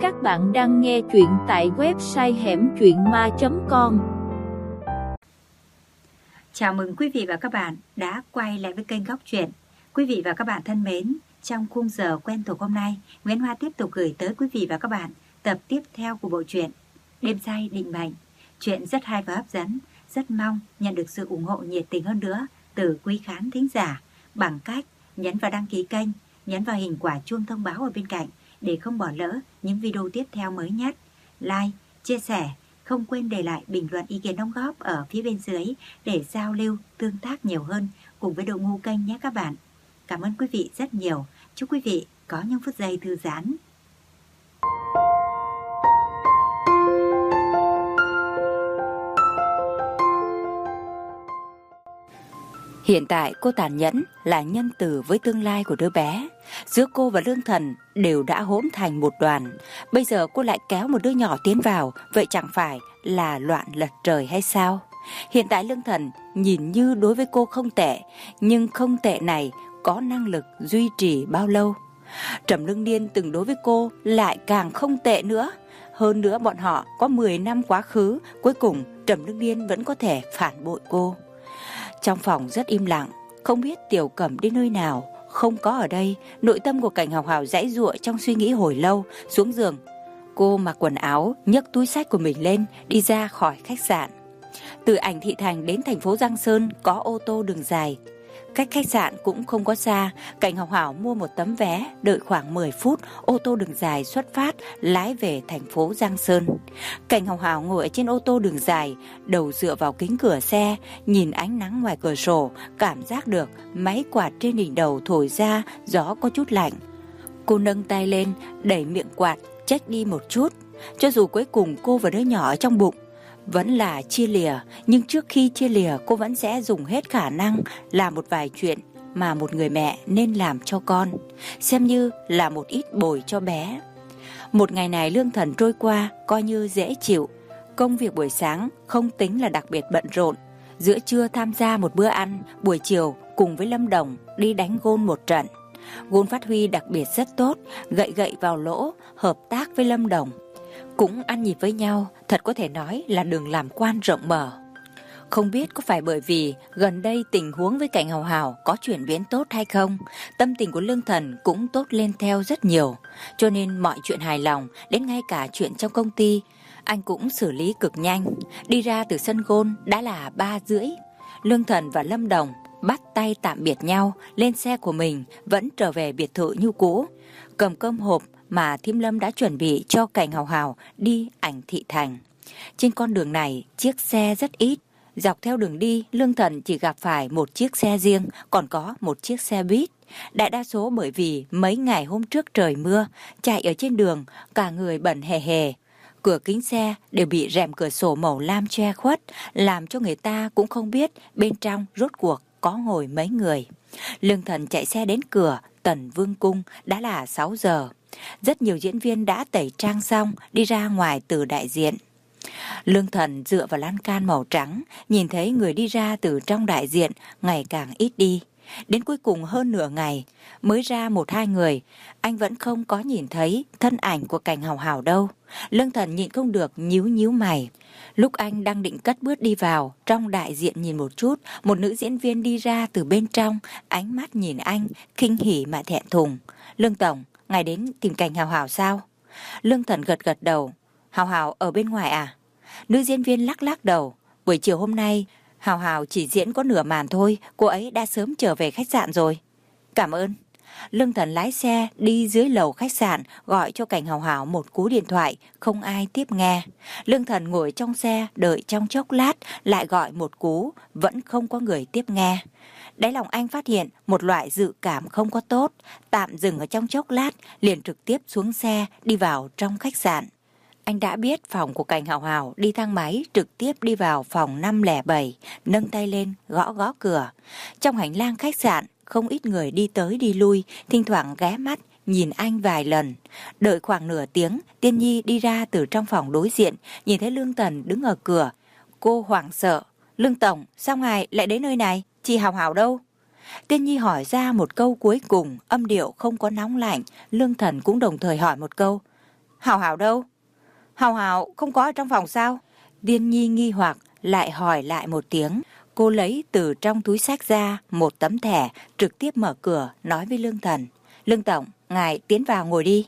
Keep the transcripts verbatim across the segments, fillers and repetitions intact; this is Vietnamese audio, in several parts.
Các bạn đang nghe truyện tại website hẻm truyện ma chấm com. Chào mừng quý vị và các bạn đã quay lại với kênh Góc Truyện. Quý vị và các bạn thân mến, trong khung giờ quen thuộc hôm nay, Nguyễn Hoa tiếp tục gửi tới quý vị và các bạn tập tiếp theo của bộ truyện Đêm Say Định Mệnh. Chuyện rất hay và hấp dẫn, rất mong nhận được sự ủng hộ nhiệt tình hơn nữa từ quý khán thính giả bằng cách nhấn vào đăng ký kênh, nhấn vào hình quả chuông thông báo ở bên cạnh để không bỏ lỡ những video tiếp theo mới nhất. Like, chia sẻ, không quên để lại bình luận ý kiến đóng góp ở phía bên dưới để giao lưu, tương tác nhiều hơn cùng với đội ngũ kênh nhé các bạn. Cảm ơn quý vị rất nhiều. Chúc quý vị có những phút giây thư giãn. Hiện tại cô tàn nhẫn là nhân từ với tương lai của đứa bé. Giữa cô và Lương Thần đều đã hỗn thành một đoàn. Bây giờ cô lại kéo một đứa nhỏ tiến vào, vậy chẳng phải là loạn lật trời hay sao? Hiện tại Lương Thần nhìn như đối với cô không tệ, nhưng không tệ này có năng lực duy trì bao lâu? Trầm Lương Niên từng đối với cô lại càng không tệ nữa. Hơn nữa bọn họ có mười năm quá khứ, cuối cùng Trầm Lương Niên vẫn có thể phản bội cô. Trong phòng rất im lặng, không biết Tiểu Cẩm đi nơi nào, không có ở đây. Nội tâm của Cảnh Hào Hào giãy giụa trong suy nghĩ hồi lâu. Xuống giường, cô mặc quần áo, nhấc túi xách của mình lên, đi ra khỏi khách sạn. Từ Ảnh Thị Thành đến thành phố Giang Sơn có ô tô đường dài, cách khách sạn cũng không có xa. Cảnh Hào Hào mua một tấm vé, đợi khoảng mười phút, ô tô đường dài xuất phát, lái về thành phố Giang Sơn. Cảnh Hào Hào ngồi ở trên ô tô đường dài, đầu dựa vào kính cửa xe, nhìn ánh nắng ngoài cửa sổ, cảm giác được máy quạt trên đỉnh đầu thổi ra, gió có chút lạnh. Cô nâng tay lên, đẩy miệng quạt, chếch đi một chút. Cho dù cuối cùng cô và đứa nhỏ ở trong bụng vẫn là chia lìa, nhưng trước khi chia lìa cô vẫn sẽ dùng hết khả năng làm một vài chuyện mà một người mẹ nên làm cho con, xem như là một ít bồi cho bé. Một ngày này Lương Thần trôi qua coi như dễ chịu. Công việc buổi sáng không tính là đặc biệt bận rộn. Giữa trưa tham gia một bữa ăn, buổi chiều cùng với Lâm Đồng đi đánh gôn một trận. Gôn phát huy đặc biệt rất tốt, gậy gậy vào lỗ, hợp tác với Lâm Đồng cũng ăn nhịp với nhau, thật có thể nói là đường làm quan rộng mở. Không biết có phải bởi vì gần đây tình huống với Cảnh Hào Hào có chuyển biến tốt hay không, tâm tình của Lương Thần cũng tốt lên theo rất nhiều, cho nên mọi chuyện hài lòng, đến ngay cả chuyện trong công ty anh cũng xử lý cực nhanh. Đi ra từ sân gôn đã là ba rưỡi. Lương Thần và Lâm Đồng bắt tay tạm biệt nhau, lên xe của mình vẫn trở về biệt thự như cũ, cầm cơm hộp mà Thím Lâm đã chuẩn bị cho Cảnh Hào Hào đi Ảnh Thị Thành. Trên con đường này chiếc xe rất ít. Dọc theo đường đi, Lương Thần chỉ gặp phải một chiếc xe riêng, còn có một chiếc xe buýt. Đại đa số bởi vì mấy ngày hôm trước trời mưa, chạy ở trên đường cả người bẩn hề hề. Cửa kính xe đều bị rèm cửa sổ màu lam che khuất, làm cho người ta cũng không biết bên trong rốt cuộc có ngồi mấy người. Lương Thần chạy xe đến cửa Tần Vương Cung đã là sáu giờ. Rất nhiều diễn viên đã tẩy trang xong đi ra ngoài từ đại diện. Lương Thần dựa vào lan can màu trắng, nhìn thấy người đi ra từ trong đại diện ngày càng ít đi. Đến cuối cùng hơn nửa ngày mới ra một hai người, anh vẫn không có nhìn thấy thân ảnh của Cảnh Hào Hào đâu. Lương Thần nhịn không được nhíu nhíu mày. Lúc anh đang định cất bước đi vào trong đại diện nhìn một chút, một nữ diễn viên đi ra từ bên trong, ánh mắt nhìn anh khinh hỉ mà thẹn thùng. Lương Tổng, ngài đến tìm Cảnh Hào Hào sao? Lương Thần gật gật đầu. Hào Hào ở bên ngoài à? Nữ diễn viên lắc lắc đầu. Buổi chiều hôm nay Hào Hào chỉ diễn có nửa màn thôi, cô ấy đã sớm trở về khách sạn rồi. Cảm ơn. Lương Thần lái xe đi dưới lầu khách sạn, gọi cho Cảnh Hào Hào một cú điện thoại, không ai tiếp nghe. Lương Thần ngồi trong xe đợi trong chốc lát, lại gọi một cú, vẫn không có người tiếp nghe. Đáy lòng anh phát hiện một loại dự cảm không có tốt, tạm dừng ở trong chốc lát, liền trực tiếp xuống xe đi vào trong khách sạn. Anh đã biết phòng của Cảnh Hào Hào, đi thang máy trực tiếp đi vào phòng năm không bảy, nâng tay lên gõ gõ cửa. Trong hành lang khách sạn không ít người đi tới đi lui, thỉnh thoảng ghé mắt nhìn anh vài lần. Đợi khoảng nửa tiếng, Tiên Nhi đi ra từ trong phòng đối diện, nhìn thấy Lương Thần đứng ở cửa. Cô hoảng sợ. Lương Tổng, sao ngài lại đến nơi này? Chị Hào Hào đâu? Tiên Nhi hỏi ra một câu cuối cùng, âm điệu không có nóng lạnh. Lương Thần cũng đồng thời hỏi một câu. Hào Hào đâu? Hào Hào không có ở trong phòng sao? Tiên Nhi nghi hoặc lại hỏi lại một tiếng. Cô lấy từ trong túi xách ra một tấm thẻ, trực tiếp mở cửa nói với Lương Thần. Lương Tổng, ngài tiến vào ngồi đi.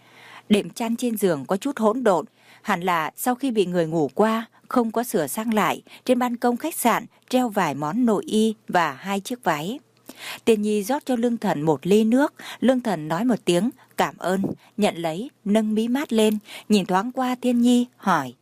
Đệm chăn trên giường có chút hỗn độn, hẳn là sau khi bị người ngủ qua, không có sửa sang lại. Trên ban công khách sạn treo vài món nội y và hai chiếc váy. Tiên Nhi rót cho Lương Thần một ly nước. Lương Thần nói một tiếng cảm ơn, nhận lấy, nâng mí mắt lên, nhìn thoáng qua Tiên Nhi, hỏi.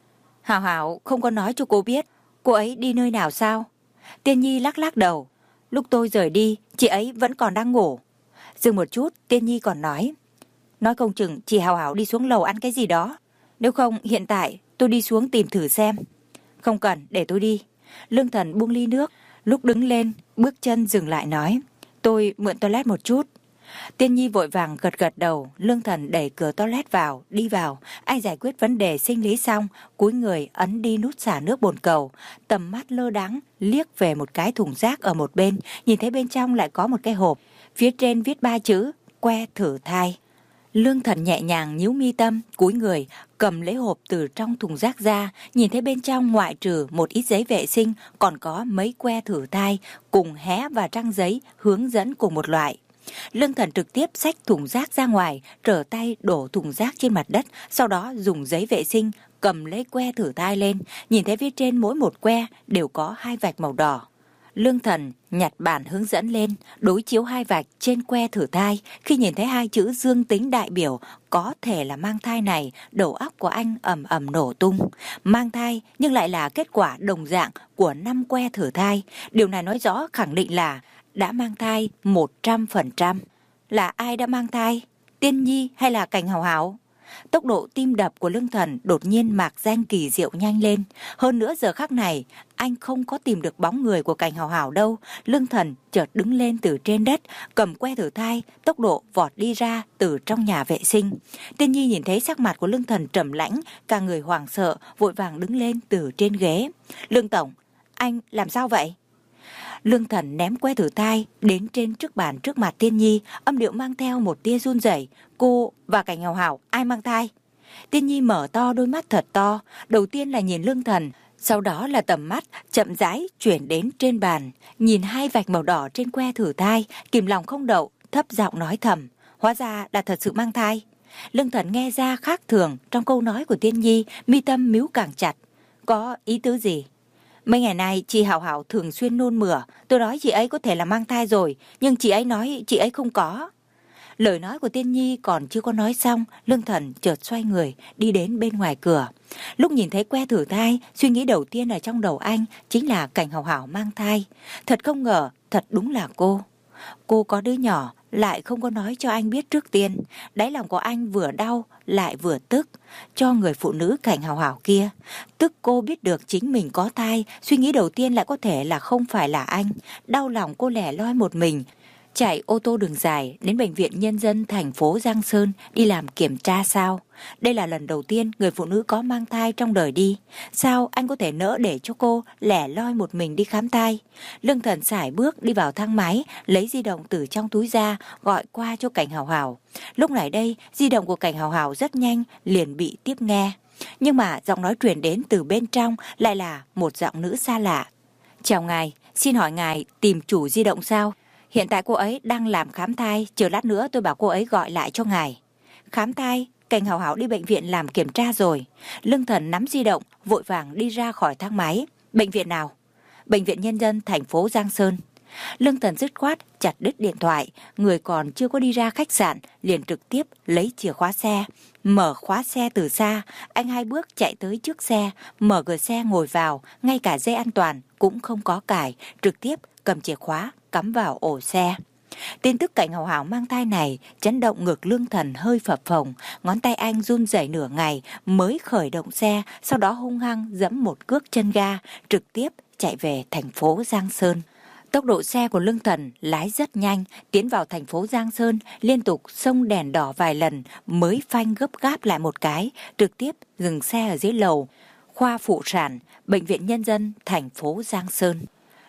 Hào Hào không có nói cho cô biết cô ấy đi nơi nào sao? Tiên Nhi lắc lắc đầu. Lúc tôi rời đi, chị ấy vẫn còn đang ngủ. Dừng một chút, Tiên Nhi còn nói. Nói không chừng chị Hào Hào đi xuống lầu ăn cái gì đó. Nếu không, hiện tại tôi đi xuống tìm thử xem. Không cần, để tôi đi. Lương Thần buông ly nước, lúc đứng lên, bước chân dừng lại nói. Tôi mượn toilet một chút. Tiên Nhi vội vàng gật gật đầu. Lương Thần đẩy cửa toilet vào, đi vào. Anh giải quyết vấn đề sinh lý xong, cúi người ấn đi nút xả nước bồn cầu. Tầm mắt lơ đãng liếc về một cái thùng rác ở một bên, nhìn thấy bên trong lại có một cái hộp. Phía trên viết ba chữ, que thử thai. Lương Thần nhẹ nhàng nhíu mi tâm, cúi người, cầm lấy hộp từ trong thùng rác ra, nhìn thấy bên trong ngoại trừ một ít giấy vệ sinh, còn có mấy que thử thai, cùng hé và trang giấy hướng dẫn cùng một loại. Lương Thần trực tiếp xách thùng rác ra ngoài, trở tay đổ thùng rác trên mặt đất, sau đó dùng giấy vệ sinh cầm lấy que thử thai lên, nhìn thấy phía trên mỗi một que đều có hai vạch màu đỏ. Lương Thần nhặt bản hướng dẫn lên, đối chiếu hai vạch trên que thử thai. Khi nhìn thấy hai chữ dương tính đại biểu có thể là mang thai này, đầu óc của anh ầm ầm nổ tung. Mang thai nhưng lại là kết quả đồng dạng của năm que thử thai. Điều này nói rõ khẳng định là đã mang thai một trăm phần trăm. Là ai đã mang thai? Tiên Nhi hay là Cảnh Hào Hào? Tốc độ tim đập của Lương Thần đột nhiên mạc danh kỳ diệu nhanh lên. Hơn nữa giờ khắc này, anh không có tìm được bóng người của Cảnh Hào Hào đâu. Lương Thần chợt đứng lên từ trên đất, cầm que thử thai, tốc độ vọt đi ra từ trong nhà vệ sinh. Tiên Nhi nhìn thấy sắc mặt của Lương Thần trầm lãnh, cả người hoảng sợ, vội vàng đứng lên từ trên ghế. Lương Tổng, anh làm sao vậy? Lương Thần ném que thử thai đến trên trước bàn trước mặt Tiên Nhi, âm điệu mang theo một tia run rẩy. Cô và Cảnh Hào Hào ai mang thai? Tiên Nhi mở to đôi mắt thật to, đầu tiên là nhìn Lương Thần, sau đó là tầm mắt chậm rãi chuyển đến trên bàn, nhìn hai vạch màu đỏ trên que thử thai, kìm lòng không đậu, thấp giọng nói thầm, hóa ra là thật sự mang thai. Lương Thần nghe ra khác thường trong câu nói của Tiên Nhi, mi tâm míu càng chặt. Có ý tứ gì? Mấy ngày nay chị Hào Hào thường xuyên nôn mửa, tôi nói chị ấy có thể là mang thai rồi, nhưng chị ấy nói chị ấy không có. Lời nói của Tiên Nhi còn chưa có nói xong, Lương Thần chợt xoay người, đi đến bên ngoài cửa. Lúc nhìn thấy que thử thai, suy nghĩ đầu tiên ở trong đầu anh chính là Cảnh Hào Hào mang thai. Thật không ngờ, thật đúng là cô. Cô có đứa nhỏ, lại không có nói cho anh biết trước tiên. Đáy lòng của anh vừa đau, lại vừa tức. Cho người phụ nữ Cảnh Hào Hào kia. Tức cô biết được chính mình có thai, suy nghĩ đầu tiên lại có thể là không phải là anh. Đau lòng cô lẻ loi một mình, chạy ô tô đường dài đến Bệnh viện Nhân dân thành phố Giang Sơn đi làm kiểm tra sao? Đây là lần đầu tiên người phụ nữ có mang thai trong đời đi. Sao anh có thể nỡ để cho cô lẻ loi một mình đi khám thai? Lương Thần sải bước đi vào thang máy, lấy di động từ trong túi ra, gọi qua cho Cảnh Hào Hào. Lúc này đây, di động của Cảnh Hào Hào rất nhanh, liền bị tiếp nghe. Nhưng mà giọng nói truyền đến từ bên trong lại là một giọng nữ xa lạ. Chào ngài, xin hỏi ngài tìm chủ di động sao? Hiện tại cô ấy đang làm khám thai, chờ lát nữa tôi bảo cô ấy gọi lại cho ngài. Khám thai? Cảnh Hào Hào đi bệnh viện làm kiểm tra rồi. Lương Thần nắm di động, vội vàng đi ra khỏi thang máy. Bệnh viện nào? Bệnh viện Nhân dân thành phố Giang Sơn. Lương Thần dứt khoát chặt đứt điện thoại, người còn chưa có đi ra khách sạn, liền trực tiếp lấy chìa khóa xe. Mở khóa xe từ xa, anh hai bước chạy tới trước xe, mở cửa xe ngồi vào, ngay cả dây an toàn cũng không có cài, trực tiếp cầm chìa khóa cắm vào ổ xe. Tin tức Cảnh Hào Hào mang thai này chấn động ngực Lương Thần hơi phập phồng, ngón tay anh run rẩy nửa ngày mới khởi động xe, sau đó hung hăng giẫm một cước chân ga, trực tiếp chạy về thành phố Giang Sơn. Tốc độ xe của Lương Thần lái rất nhanh, tiến vào thành phố Giang Sơn, liên tục xông đèn đỏ vài lần mới phanh gấp gáp lại một cái, trực tiếp dừng xe ở dưới lầu khoa phụ sản Bệnh viện Nhân dân thành phố Giang Sơn.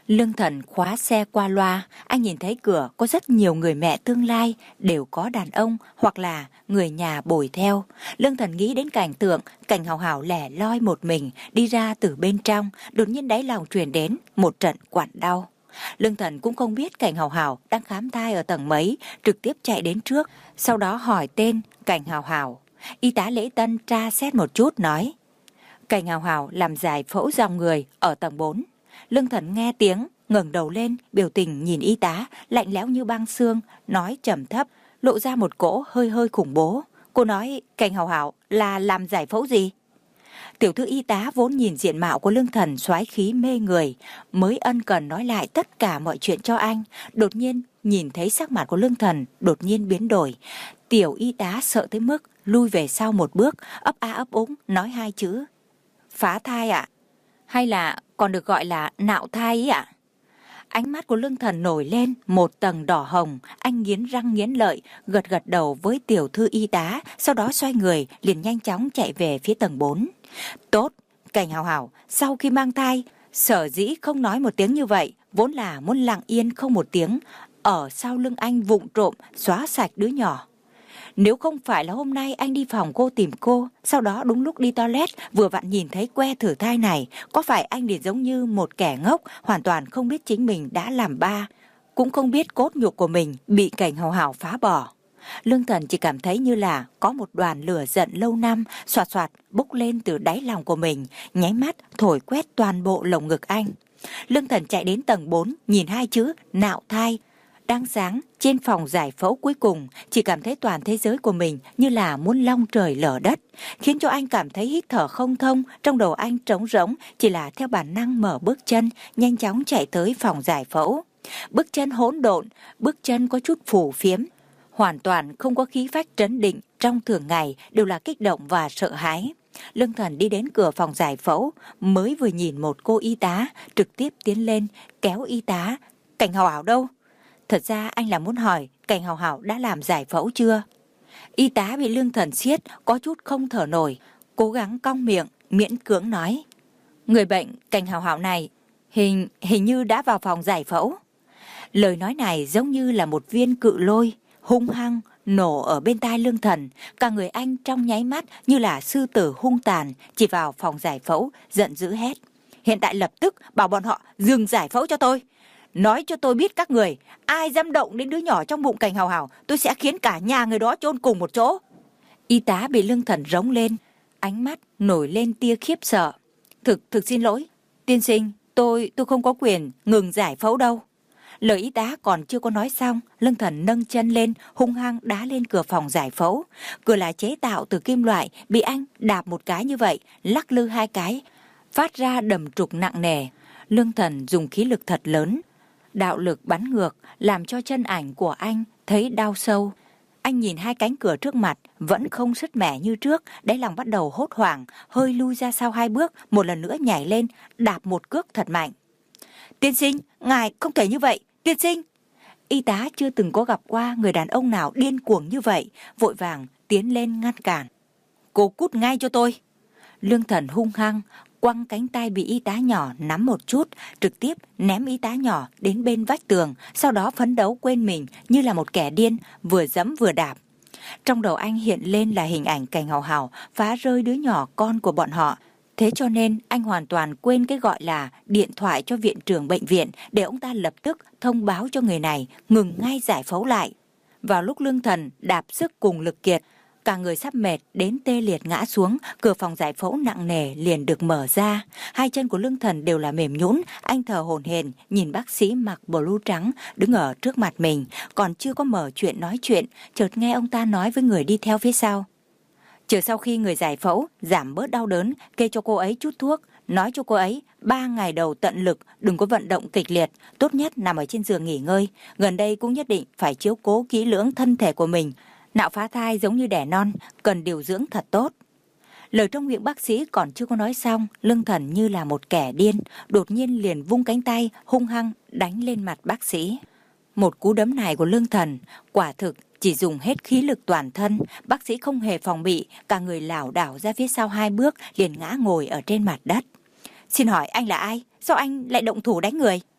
Lương Thần khóa xe qua loa, anh nhìn thấy cửa có rất nhiều người mẹ tương lai, đều có đàn ông hoặc là người nhà bồi theo. Lương Thần nghĩ đến cảnh tượng Cảnh Hào Hào lẻ loi một mình đi ra từ bên trong, đột nhiên đáy lòng truyền đến một trận quặn đau. Lương Thần cũng không biết Cảnh Hào Hào đang khám thai ở tầng mấy, trực tiếp chạy đến trước, sau đó hỏi tên Cảnh Hào Hào. Y tá lễ tân tra xét một chút nói: Cảnh Hào Hào làm giải phẫu dòng người ở tầng bốn. Lương Thần nghe tiếng, ngẩng đầu lên, biểu tình nhìn y tá, lạnh lẽo như băng xương, nói trầm thấp, lộ ra một cỗ hơi hơi khủng bố. Cô nói Cảnh Hào Hào là làm giải phẫu gì? Tiểu thư y tá vốn nhìn diện mạo của Lương Thần soái khí mê người, mới ân cần nói lại tất cả mọi chuyện cho anh. Đột nhiên nhìn thấy sắc mặt của Lương Thần đột nhiên biến đổi. Tiểu y tá sợ tới mức lui về sau một bước, ấp a ấp úng nói hai chữ: phá thai ạ? Hay là còn được gọi là nạo thai ý ạ? Ánh mắt của Lương Thần nổi lên một tầng đỏ hồng, anh nghiến răng nghiến lợi, gật gật đầu với tiểu thư y tá, sau đó xoay người liền nhanh chóng chạy về phía tầng bốn. Tốt, Cảnh Hào Hào sau khi mang thai, sở dĩ không nói một tiếng như vậy, vốn là muốn lặng yên không một tiếng, ở sau lưng anh vụng trộm xóa sạch đứa nhỏ. Nếu không phải là hôm nay anh đi phòng cô tìm cô, sau đó đúng lúc đi toilet vừa vặn nhìn thấy que thử thai này, có phải anh liền giống như một kẻ ngốc, hoàn toàn không biết chính mình đã làm ba, cũng không biết cốt nhục của mình bị Cảnh Hào Hào phá bỏ. Lương Thần chỉ cảm thấy như là có một đoàn lửa giận lâu năm xoạt xoạt bốc lên từ đáy lòng của mình, nháy mắt thổi quét toàn bộ lồng ngực anh. Lương Thần chạy đến tầng bốn, nhìn hai chữ nạo thai đang sáng trên phòng giải phẫu cuối cùng, chỉ cảm thấy toàn thế giới của mình như là muốn long trời lở đất, khiến cho anh cảm thấy hít thở không thông, trong đầu anh trống rỗng, chỉ là theo bản năng mở bước chân, nhanh chóng chạy tới phòng giải phẫu. Bước chân hỗn độn, bước chân có chút phù phiếm, hoàn toàn không có khí phách trấn định, trong thường ngày đều là kích động và sợ hãi. Lương Thần đi đến cửa phòng giải phẫu, mới vừa nhìn một cô y tá, trực tiếp tiến lên, kéo y tá: Cảnh Hào Hào đâu? Thật ra anh là muốn hỏi Cảnh Hào Hào đã làm giải phẫu chưa? Y tá bị Lương Thần siết, có chút không thở nổi, cố gắng cong miệng, miễn cưỡng nói: Người bệnh Cảnh Hào Hào này hình hình như đã vào phòng giải phẫu. Lời nói này giống như là một viên cự lôi hung hăng nổ ở bên tai Lương Thần, cả người anh trong nháy mắt như là sư tử hung tàn chỉ vào phòng giải phẫu, giận dữ hét: Hiện tại lập tức bảo bọn họ dừng giải phẫu cho tôi. Nói cho tôi biết các người, ai dám động đến đứa nhỏ trong bụng Cảnh Hào Hào, tôi sẽ khiến cả nhà người đó chôn cùng một chỗ. Y tá bị Lương Thần rống lên, ánh mắt nổi lên tia khiếp sợ. Thực, thực xin lỗi, tiên sinh, tôi, tôi không có quyền ngừng giải phẫu đâu. Lời y tá còn chưa có nói xong, Lương Thần nâng chân lên, hung hăng đá lên cửa phòng giải phẫu. Cửa là chế tạo từ kim loại, bị anh đạp một cái như vậy, lắc lư hai cái, phát ra đầm trục nặng nề. Lương Thần dùng khí lực thật lớn, đạo lực bắn ngược, làm cho chân ảnh của anh thấy đau sâu. Anh nhìn hai cánh cửa trước mặt vẫn không sứt mẻ như trước, đáy lòng bắt đầu hốt hoảng, hơi lui ra sau hai bước, một lần nữa nhảy lên, đạp một cước thật mạnh. Tiên sinh, ngài không thể như vậy, tiên sinh. Y tá chưa từng có gặp qua người đàn ông nào điên cuồng như vậy, vội vàng tiến lên ngăn cản. Cô cút ngay cho tôi. Lương Thần hung hăng quăng cánh tay bị y tá nhỏ nắm một chút, trực tiếp ném y tá nhỏ đến bên vách tường, sau đó phấn đấu quên mình như là một kẻ điên, vừa giẫm vừa đạp. Trong đầu anh hiện lên là hình ảnh Cảnh Hào Hào phá rơi đứa nhỏ con của bọn họ. Thế cho nên anh hoàn toàn quên cái gọi là điện thoại cho viện trưởng bệnh viện để ông ta lập tức thông báo cho người này ngừng ngay giải phẫu lại. Vào lúc Lương Thần đạp sức cùng lực kiệt, cả người sắp mệt đến tê liệt ngã xuống, cửa phòng giải phẫu nặng nề liền được mở ra. Hai chân của Lương Thần đều là mềm nhũn, anh thở hổn hển nhìn bác sĩ mặc blue trắng đứng ở trước mặt mình, còn chưa có mở chuyện nói chuyện, chợt nghe ông ta nói với người đi theo phía sau. Chờ sau khi người giải phẫu giảm bớt đau đớn, kê cho cô ấy chút thuốc, nói cho cô ấy ba ngày đầu tận lực đừng có vận động kịch liệt, tốt nhất nằm ở trên giường nghỉ ngơi, gần đây cũng nhất định phải chiếu cố kỹ lưỡng thân thể của mình. Nạo phá thai giống như đẻ non, cần điều dưỡng thật tốt. Lời trong miệng bác sĩ còn chưa có nói xong, Lương Thần như là một kẻ điên, đột nhiên liền vung cánh tay, hung hăng đánh lên mặt bác sĩ. Một cú đấm này của Lương Thần, quả thực chỉ dùng hết khí lực toàn thân, bác sĩ không hề phòng bị, cả người lảo đảo ra phía sau hai bước, liền ngã ngồi ở trên mặt đất. Xin hỏi anh là ai? Sao anh lại động thủ đánh người?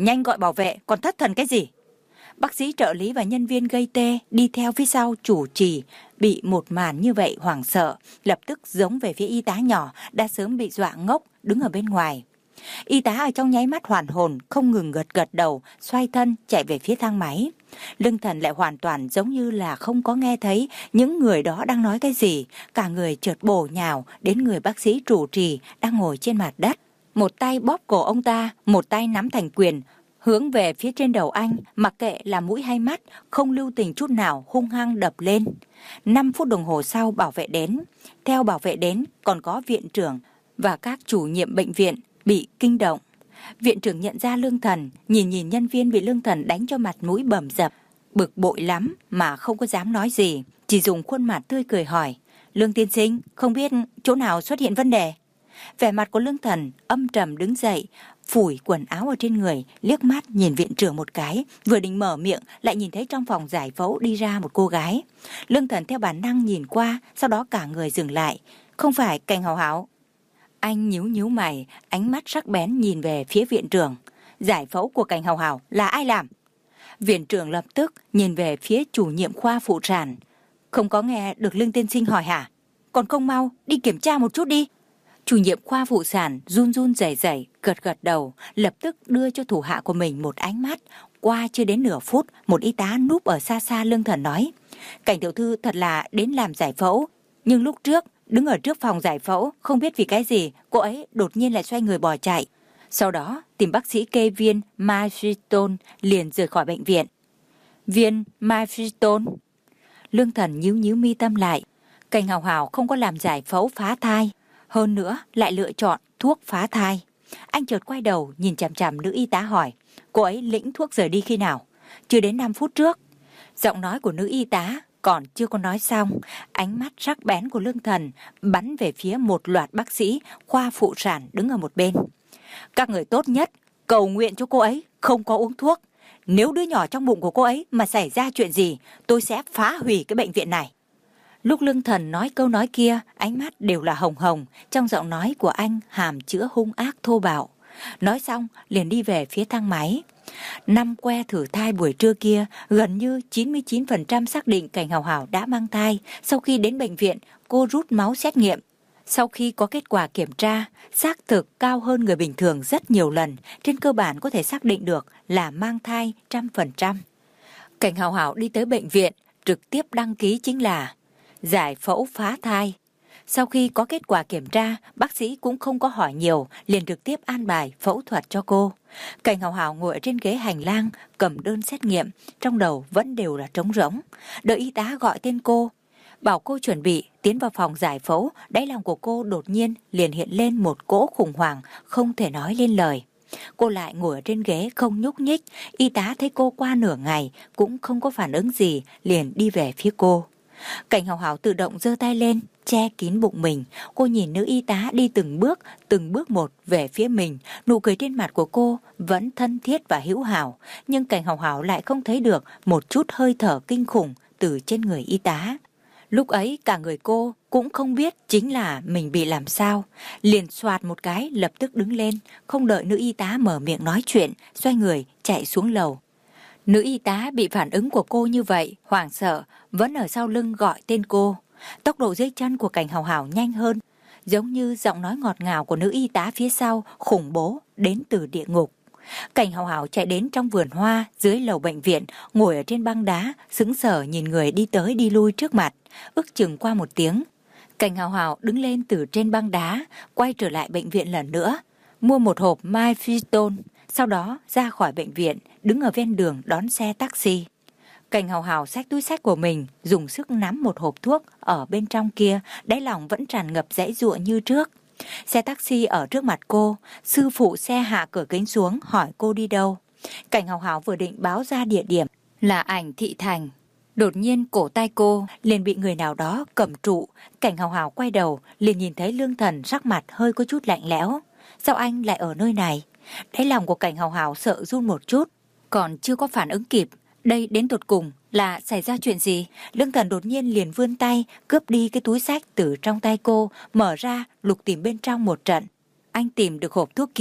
nhanh gọi bảo vệ, còn thất thần cái gì? Bác sĩ, trợ lý và nhân viên gây tê đi theo phía sau chủ trì bị một màn như vậy hoảng sợ, lập tức giống về phía y tá nhỏ đã sớm bị dọa ngốc đứng ở bên ngoài. Y tá ở trong nháy mắt hoàn hồn, không ngừng gật gật đầu, xoay thân chạy về phía thang máy. Lương Thần lại hoàn toàn giống như là không có nghe thấy những người đó đang nói cái gì, cả người chợt bổ nhào đến người bác sĩ chủ trì đang ngồi trên mặt đất. Một tay bóp cổ ông ta, một tay nắm thành quyền, hướng về phía trên đầu anh, mặc kệ là mũi hay mắt, không lưu tình chút nào hung hăng đập lên. Năm phút đồng hồ sau bảo vệ đến. Theo bảo vệ đến còn có viện trưởng và các chủ nhiệm bệnh viện bị kinh động. Viện trưởng nhận ra Lương Thần, nhìn nhìn nhân viên bị Lương Thần đánh cho mặt mũi bầm dập, bực bội lắm mà không có dám nói gì, chỉ dùng khuôn mặt tươi cười hỏi: Lương tiên sinh, không biết chỗ nào xuất hiện vấn đề? Vẻ mặt của Lương Thần âm trầm đứng dậy, phủi quần áo ở trên người, liếc mắt nhìn viện trưởng một cái, vừa định mở miệng lại nhìn thấy trong phòng giải phẫu đi ra một cô gái. Lương Thần theo bản năng nhìn qua, sau đó cả người dừng lại. Không phải Cảnh Hảo Hảo? Anh nhíu nhíu mày, ánh mắt sắc bén nhìn về phía viện trưởng. Giải phẫu của Cảnh Hảo Hảo là ai làm? Viện trưởng lập tức nhìn về phía chủ nhiệm khoa phụ sản. Không có nghe được Lương tiên sinh hỏi hả? Còn không mau đi kiểm tra một chút đi. Chủ nhiệm khoa phụ sản run run rẩy rẩy gật gật đầu, lập tức đưa cho thủ hạ của mình một ánh mắt. Qua chưa đến nửa phút, một y tá núp ở xa xa Lương Thần nói: Cảnh tiểu thư thật là đến làm giải phẫu, nhưng lúc trước đứng ở trước phòng giải phẫu, không biết vì cái gì cô ấy đột nhiên lại xoay người bỏ chạy. Sau đó tìm bác sĩ kê viên Mifepristone liền rời khỏi bệnh viện. Viên Mifepristone? Lương Thần nhíu nhíu mi tâm lại. Cảnh Hảo Hảo không có làm giải phẫu phá thai, hơn nữa lại lựa chọn thuốc phá thai. Anh chợt quay đầu nhìn chằm chằm nữ y tá hỏi: Cô ấy lĩnh thuốc rời đi khi nào? Chưa đến năm phút trước. Giọng nói của nữ y tá còn chưa có nói xong, ánh mắt sắc bén của Lương Thần bắn về phía một loạt bác sĩ khoa phụ sản đứng ở một bên. Các người tốt nhất cầu nguyện cho cô ấy không có uống thuốc. Nếu đứa nhỏ trong bụng của cô ấy mà xảy ra chuyện gì, tôi sẽ phá hủy cái bệnh viện này. Lúc Lương Thần nói câu nói kia, ánh mắt đều là hồng hồng, trong giọng nói của anh hàm chứa hung ác thô bạo. Nói xong liền đi về phía thang máy. Năm que thử thai buổi trưa kia, gần như chín mươi chín phần trăm xác định Cảnh Hảo Hảo đã mang thai. Sau khi đến bệnh viện, cô rút máu xét nghiệm. Sau khi có kết quả kiểm tra, xác thực cao hơn người bình thường rất nhiều lần, trên cơ bản có thể xác định được là mang thai trăm phần trăm. Cảnh Hảo Hảo đi tới bệnh viện, trực tiếp đăng ký chính là giải phẫu phá thai. Sau khi có kết quả kiểm tra, bác sĩ cũng không có hỏi nhiều, liền trực tiếp an bài phẫu thuật cho cô. Cảnh Hảo Hảo ngồi ở trên ghế hành lang, cầm đơn xét nghiệm, trong đầu vẫn đều là trống rỗng. Đợi y tá gọi tên cô, bảo cô chuẩn bị tiến vào phòng giải phẫu, đáy lòng của cô đột nhiên liền hiện lên một cỗ khủng hoảng không thể nói lên lời. Cô lại ngồi ở trên ghế không nhúc nhích, y tá thấy cô qua nửa ngày cũng không có phản ứng gì, liền đi về phía cô. Cảnh Hảo Hảo tự động giơ tay lên, che kín bụng mình. Cô nhìn nữ y tá đi từng bước, từng bước một về phía mình. Nụ cười trên mặt của cô vẫn thân thiết và hữu hảo, nhưng Cảnh Hảo Hảo lại không thấy được một chút hơi thở kinh khủng từ trên người y tá. Lúc ấy cả người cô cũng không biết chính là mình bị làm sao. Liền xoạt một cái lập tức đứng lên, không đợi nữ y tá mở miệng nói chuyện, xoay người chạy xuống lầu. Nữ y tá bị phản ứng của cô như vậy, hoảng sợ, vẫn ở sau lưng gọi tên cô. Tốc độ dưới chân của Cảnh Hảo Hảo nhanh hơn, giống như giọng nói ngọt ngào của nữ y tá phía sau khủng bố đến từ địa ngục. Cảnh Hảo Hảo chạy đến trong vườn hoa dưới lầu bệnh viện, ngồi ở trên băng đá, sững sờ nhìn người đi tới đi lui trước mặt. Ước chừng qua một tiếng, Cảnh Hảo Hảo đứng lên từ trên băng đá, quay trở lại bệnh viện lần nữa, mua một hộp Mifepristone, sau đó ra khỏi bệnh viện, đứng ở ven đường đón xe taxi. Cảnh Hảo Hảo xách túi xách của mình, dùng sức nắm một hộp thuốc ở bên trong kia, đáy lòng vẫn tràn ngập giãy giụa như trước. Xe taxi ở trước mặt cô, sư phụ xe hạ cửa kính xuống hỏi cô đi đâu. Cảnh Hảo Hảo vừa định báo ra địa điểm là Ảnh Thị Thành, đột nhiên cổ tay cô liền bị người nào đó cầm trụ. Cảnh Hảo Hảo quay đầu liền nhìn thấy Lương Thần sắc mặt hơi có chút lạnh lẽo. Sao anh lại ở nơi này? Đáy lòng của Cảnh Hảo Hảo sợ run một chút, còn chưa có phản ứng kịp. Đây đến tột cùng là xảy ra chuyện gì? Lương Thần đột nhiên liền vươn tay cướp đi cái túi xách từ trong tay cô, mở ra lục tìm bên trong một trận. Anh tìm được hộp thuốc kia,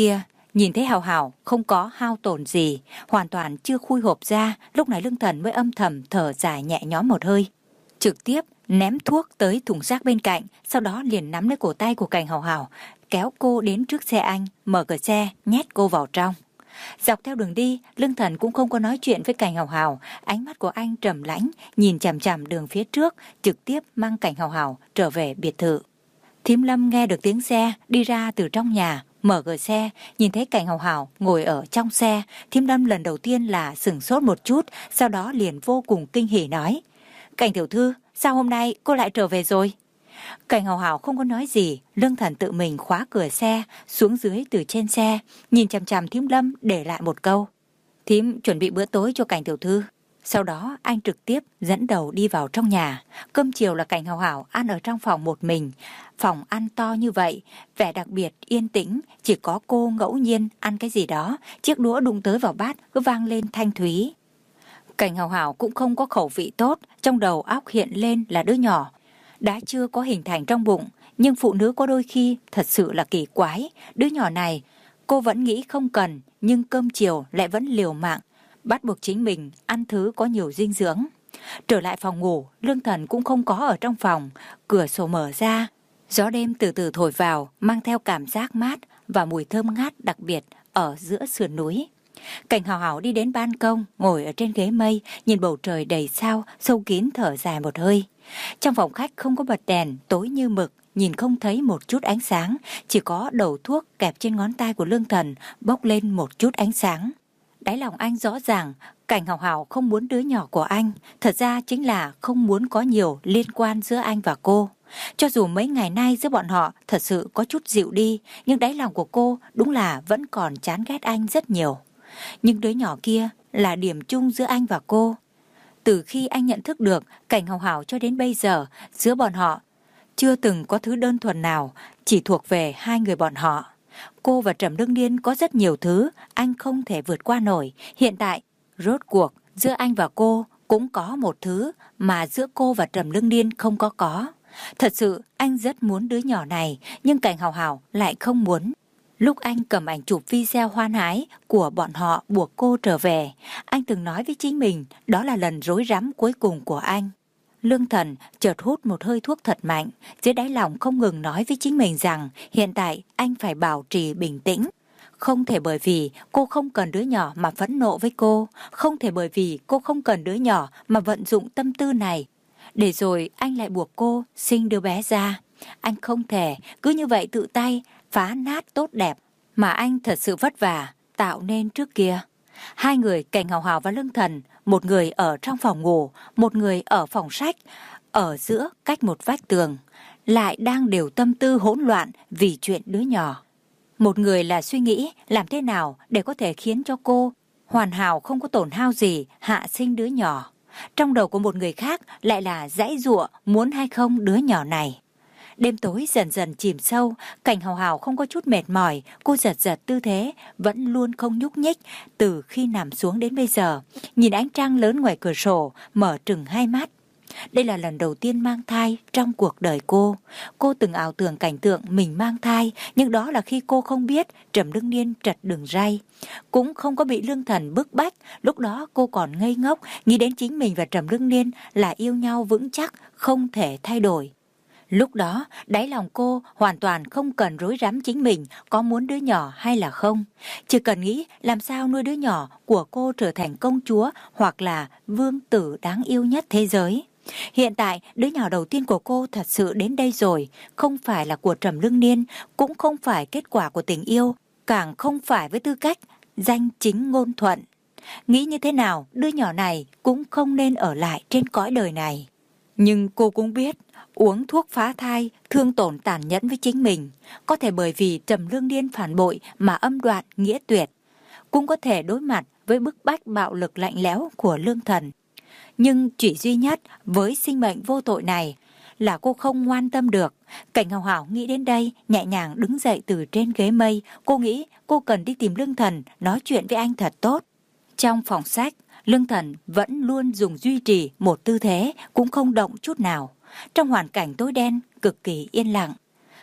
Nhìn thấy Hào Hào không có hao tổn gì, hoàn toàn chưa khui hộp ra, lúc này Lương Thần mới âm thầm thở dài nhẹ nhõm một hơi. Trực tiếp ném thuốc tới thùng rác bên cạnh, sau đó liền nắm lấy cổ tay của Cảnh Hào Hào, kéo cô đến trước xe anh, mở cửa xe, nhét cô vào trong. Dọc theo đường đi, Lương Thần cũng không có nói chuyện với Cảnh Hào Hào, ánh mắt của anh trầm lãnh, nhìn chằm chằm đường phía trước, trực tiếp mang Cảnh Hào Hào trở về biệt thự. Thím Lâm nghe được tiếng xe, đi ra từ trong nhà, mở cửa xe, nhìn thấy Cảnh Hào Hào ngồi ở trong xe, Thím Lâm lần đầu tiên là sửng sốt một chút, sau đó liền vô cùng kinh hỉ nói: Cảnh tiểu thư, sao hôm nay cô lại trở về rồi? Cảnh Hào Hào không có nói gì, Lương Thần tự mình khóa cửa xe, xuống dưới từ trên xe, nhìn chằm chằm Thím Lâm để lại một câu: Thím chuẩn bị bữa tối cho Cảnh tiểu thư. Sau đó anh trực tiếp dẫn đầu đi vào trong nhà. Cơm chiều là Cảnh Hào Hào ăn ở trong phòng một mình. Phòng ăn to như vậy, vẻ đặc biệt yên tĩnh, chỉ có cô ngẫu nhiên ăn cái gì đó, chiếc đũa đụng tới vào bát cứ vang lên thanh thúy. Cảnh Hào Hào cũng không có khẩu vị tốt, trong đầu óc hiện lên là đứa nhỏ đã chưa có hình thành trong bụng, nhưng phụ nữ có đôi khi thật sự là kỳ quái. Đứa nhỏ này cô vẫn nghĩ không cần, nhưng cơm chiều lại vẫn liều mạng bắt buộc chính mình ăn thứ có nhiều dinh dưỡng. Trở lại phòng ngủ, Lương Thần cũng không có ở trong phòng, cửa sổ mở ra, gió đêm từ từ thổi vào, mang theo cảm giác mát và mùi thơm ngát đặc biệt ở giữa sườn núi. Cảnh Hào Hào đi đến ban công, ngồi ở trên ghế mây, nhìn bầu trời đầy sao, sâu kín thở dài một hơi. Trong phòng khách không có bật đèn, tối như mực, nhìn không thấy một chút ánh sáng, chỉ có đầu thuốc kẹp trên ngón tay của Lương Thần bốc lên một chút ánh sáng. Đáy lòng anh rõ ràng, Cảnh Hào Hào không muốn đứa nhỏ của anh, thật ra chính là không muốn có nhiều liên quan giữa anh và cô. Cho dù mấy ngày nay giữa bọn họ thật sự có chút dịu đi, nhưng đáy lòng của cô đúng là vẫn còn chán ghét anh rất nhiều. Nhưng đứa nhỏ kia là điểm chung giữa anh và cô. Từ khi anh nhận thức được Cảnh Hào Hào cho đến bây giờ, giữa bọn họ chưa từng có thứ đơn thuần nào, chỉ thuộc về hai người bọn họ. Cô và Trầm Lương Niên có rất nhiều thứ anh không thể vượt qua nổi. Hiện tại, rốt cuộc, giữa anh và cô cũng có một thứ mà giữa cô và Trầm Lương Niên không có có. Thật sự, anh rất muốn đứa nhỏ này, nhưng Cảnh Hào Hào lại không muốn. Lúc anh cầm ảnh chụp video hoan ái của bọn họ buộc cô trở về, anh từng nói với chính mình đó là lần rối rắm cuối cùng của anh. Lương Thần chợt hút một hơi thuốc thật mạnh, dưới đáy lòng không ngừng nói với chính mình rằng hiện tại anh phải bảo trì bình tĩnh. Không thể bởi vì cô không cần đứa nhỏ mà phẫn nộ với cô, không thể bởi vì cô không cần đứa nhỏ mà vận dụng tâm tư này, để rồi anh lại buộc cô sinh đứa bé ra. Anh không thể cứ như vậy tự tay phá nát tốt đẹp mà anh thật sự vất vả tạo nên trước kia. Hai người, Cảnh Hào Hào và Lương Thần, một người ở trong phòng ngủ, một người ở phòng sách, ở giữa cách một vách tường, lại đang đều tâm tư hỗn loạn vì chuyện đứa nhỏ. Một người là suy nghĩ làm thế nào để có thể khiến cho cô hoàn hảo không có tổn hao gì hạ sinh đứa nhỏ. Trong đầu của một người khác lại là giãy giụa muốn hay không đứa nhỏ này. Đêm tối dần dần chìm sâu, Cảnh Hào Hào không có chút mệt mỏi, cô giật giật tư thế, vẫn luôn không nhúc nhích từ khi nằm xuống đến bây giờ. Nhìn ánh trăng lớn ngoài cửa sổ, mở trừng hai mắt. Đây là lần đầu tiên mang thai trong cuộc đời cô. Cô từng ảo tưởng cảnh tượng mình mang thai, nhưng đó là khi cô không biết Trầm Lương Niên trật đường ray. Cũng không có bị Lương Thần bức bách, lúc đó cô còn ngây ngốc, nghĩ đến chính mình và Trầm Lương Niên là yêu nhau vững chắc, không thể thay đổi. Lúc đó, đáy lòng cô hoàn toàn không cần rối rắm chính mình có muốn đứa nhỏ hay là không. Chỉ cần nghĩ làm sao nuôi đứa nhỏ của cô trở thành công chúa hoặc là vương tử đáng yêu nhất thế giới. Hiện tại, đứa nhỏ đầu tiên của cô thật sự đến đây rồi, không phải là của Trầm Lương Niên, cũng không phải kết quả của tình yêu, càng không phải với tư cách danh chính ngôn thuận. Nghĩ như thế nào, đứa nhỏ này cũng không nên ở lại trên cõi đời này. Nhưng cô cũng biết, uống thuốc phá thai thương tổn tàn nhẫn với chính mình, có thể bởi vì Trầm Lương Niên phản bội mà âm đoạn nghĩa tuyệt, cũng có thể đối mặt với bức bách bạo lực lạnh lẽo của Lương Thần. Nhưng chỉ duy nhất với sinh mệnh vô tội này là cô không ngoan tâm được. Cảnh Hào Hào nghĩ đến đây, nhẹ nhàng đứng dậy từ trên ghế mây. Cô nghĩ cô cần đi tìm Lương Thần, nói chuyện với anh thật tốt. Trong phòng sách, Lương Thần vẫn luôn dùng duy trì một tư thế, cũng không động chút nào. Trong hoàn cảnh tối đen, cực kỳ yên lặng.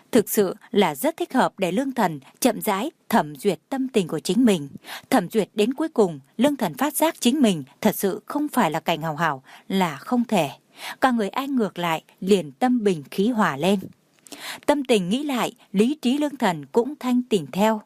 Thực sự là rất thích hợp để Lương Thần chậm rãi thẩm duyệt tâm tình của chính mình. Thẩm duyệt đến cuối cùng, Lương Thần phát giác chính mình thật sự không phải là Cảnh Hào Hào là không thể. Cả người anh ngược lại liền tâm bình khí hòa lên. Tâm tình nghĩ lại, lý trí Lương Thần cũng thanh tỉnh theo.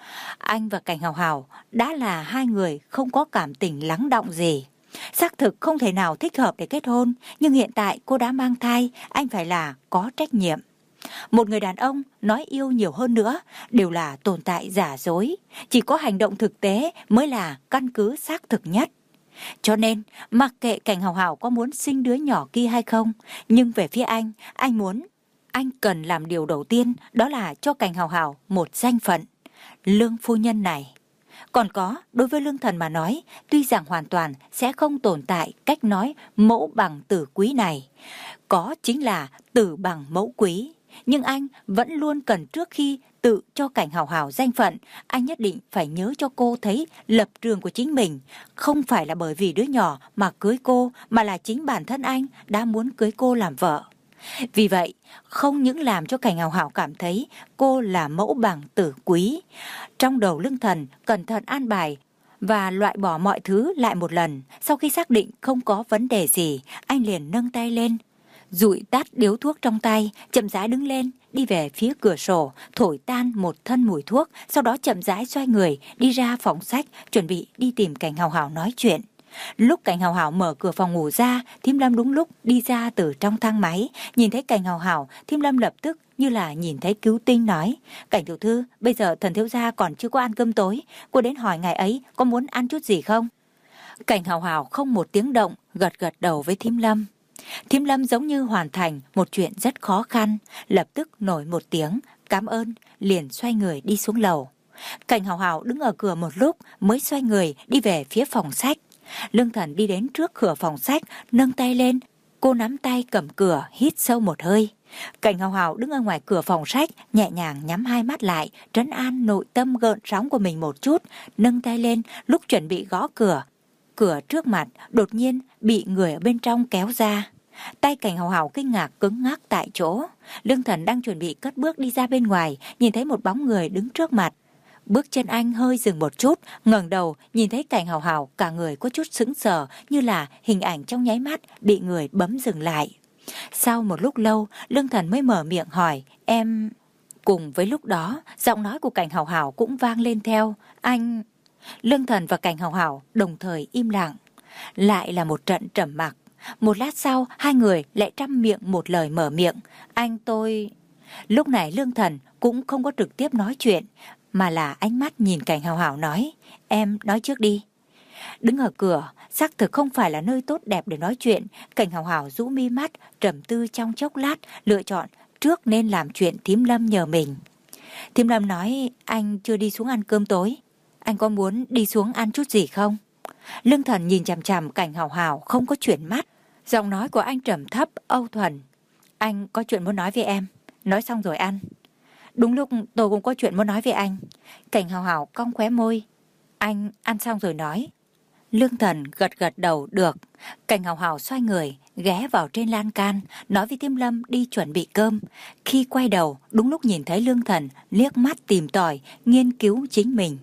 Anh và Cảnh Hào Hào đã là hai người không có cảm tình lắng đọng gì. Xác thực không thể nào thích hợp để kết hôn, nhưng hiện tại cô đã mang thai, anh phải là có trách nhiệm. Một người đàn ông nói yêu nhiều hơn nữa đều là tồn tại giả dối, chỉ có hành động thực tế mới là căn cứ xác thực nhất. Cho nên, mặc kệ Cảnh Hào Hào có muốn sinh đứa nhỏ kia hay không, nhưng về phía anh, anh muốn, anh cần làm điều đầu tiên, đó là cho Cảnh Hào Hào một danh phận, Lương phu nhân này. Còn có, đối với Lương Thần mà nói, tuy rằng hoàn toàn sẽ không tồn tại cách nói mẫu bằng tử quý này. Có chính là tử bằng mẫu quý. Nhưng anh vẫn luôn cần trước khi tự cho Cảnh Hào Hào danh phận, anh nhất định phải nhớ cho cô thấy lập trường của chính mình. Không phải là bởi vì đứa nhỏ mà cưới cô, mà là chính bản thân anh đã muốn cưới cô làm vợ. Vì vậy, không những làm cho Cảnh Hào Hào cảm thấy cô là mẫu bằng tử quý. Trong đầu Lương Thần cẩn thận an bài và loại bỏ mọi thứ lại một lần. Sau khi xác định không có vấn đề gì, anh liền nâng tay lên, dụi tắt điếu thuốc trong tay, chậm rãi đứng lên, đi về phía cửa sổ, thổi tan một thân mùi thuốc, sau đó chậm rãi xoay người, đi ra phòng sách, chuẩn bị đi tìm Cảnh Hào Hào nói chuyện. Lúc Cảnh Hào Hào mở cửa phòng ngủ ra, Thím Lâm đúng lúc đi ra từ trong thang máy, nhìn thấy Cảnh Hào Hào, Thím Lâm lập tức như là nhìn thấy cứu tinh nói: Cảnh tiểu thư, bây giờ thần thiếu gia còn chưa có ăn cơm tối, cô đến hỏi ngài ấy có muốn ăn chút gì không? Cảnh Hào Hào không một tiếng động, gật gật đầu với Thím Lâm. Thím Lâm giống như hoàn thành một chuyện rất khó khăn, lập tức nổi một tiếng cảm ơn, liền xoay người đi xuống lầu. Cảnh Hào Hào đứng ở cửa một lúc mới xoay người đi về phía phòng sách. Lương Thần đi đến trước cửa phòng sách, nâng tay lên, cô nắm tay cầm cửa, hít sâu một hơi. Cảnh Hào Hào đứng ở ngoài cửa phòng sách, nhẹ nhàng nhắm hai mắt lại, trấn an nội tâm gợn sóng của mình một chút, nâng tay lên, lúc chuẩn bị gõ cửa. Cửa trước mặt đột nhiên bị người ở bên trong kéo ra. Tay Cảnh Hào Hào kinh ngạc cứng ngắc tại chỗ. Lương Thần đang chuẩn bị cất bước đi ra bên ngoài, nhìn thấy một bóng người đứng trước mặt. Bước chân anh hơi dừng một chút, ngẩng đầu nhìn thấy Cảnh Hào Hào, cả người có chút sững sờ, như là hình ảnh trong nháy mắt bị người bấm dừng lại. Sau một lúc lâu, Lương Thần mới mở miệng hỏi: Em... Cùng với lúc đó, giọng nói của Cảnh Hào Hào cũng vang lên theo: Anh... Lương Thần và Cảnh Hào Hào đồng thời im lặng. Lại là một trận trầm mặc. Một lát sau, hai người lại trăm miệng một lời mở miệng: Anh tôi... Lúc này Lương Thần cũng không có trực tiếp nói chuyện, mà là ánh mắt nhìn Cảnh Hào Hào nói: Em nói trước đi. Đứng ở cửa, xác thực không phải là nơi tốt đẹp để nói chuyện. Cảnh Hào Hào rũ mi mắt, trầm tư trong chốc lát, lựa chọn trước nên làm chuyện Thím Lâm nhờ mình. Thím Lâm nói: Anh chưa đi xuống ăn cơm tối, anh có muốn đi xuống ăn chút gì không? Lương Thần nhìn chằm chằm Cảnh Hào Hào không có chuyển mắt. Giọng nói của anh trầm thấp, âu thuần: Anh có chuyện muốn nói với em, nói xong rồi ăn. Đúng lúc tôi cũng có chuyện muốn nói với anh. Cảnh Hào Hào cong khóe môi: Anh ăn xong rồi nói. Lương Thần gật gật đầu được. Cảnh Hào Hào xoay người, ghé vào trên lan can, nói với Thím Lâm đi chuẩn bị cơm. Khi quay đầu, đúng lúc nhìn thấy Lương Thần liếc mắt tìm tòi, nghiên cứu chính mình.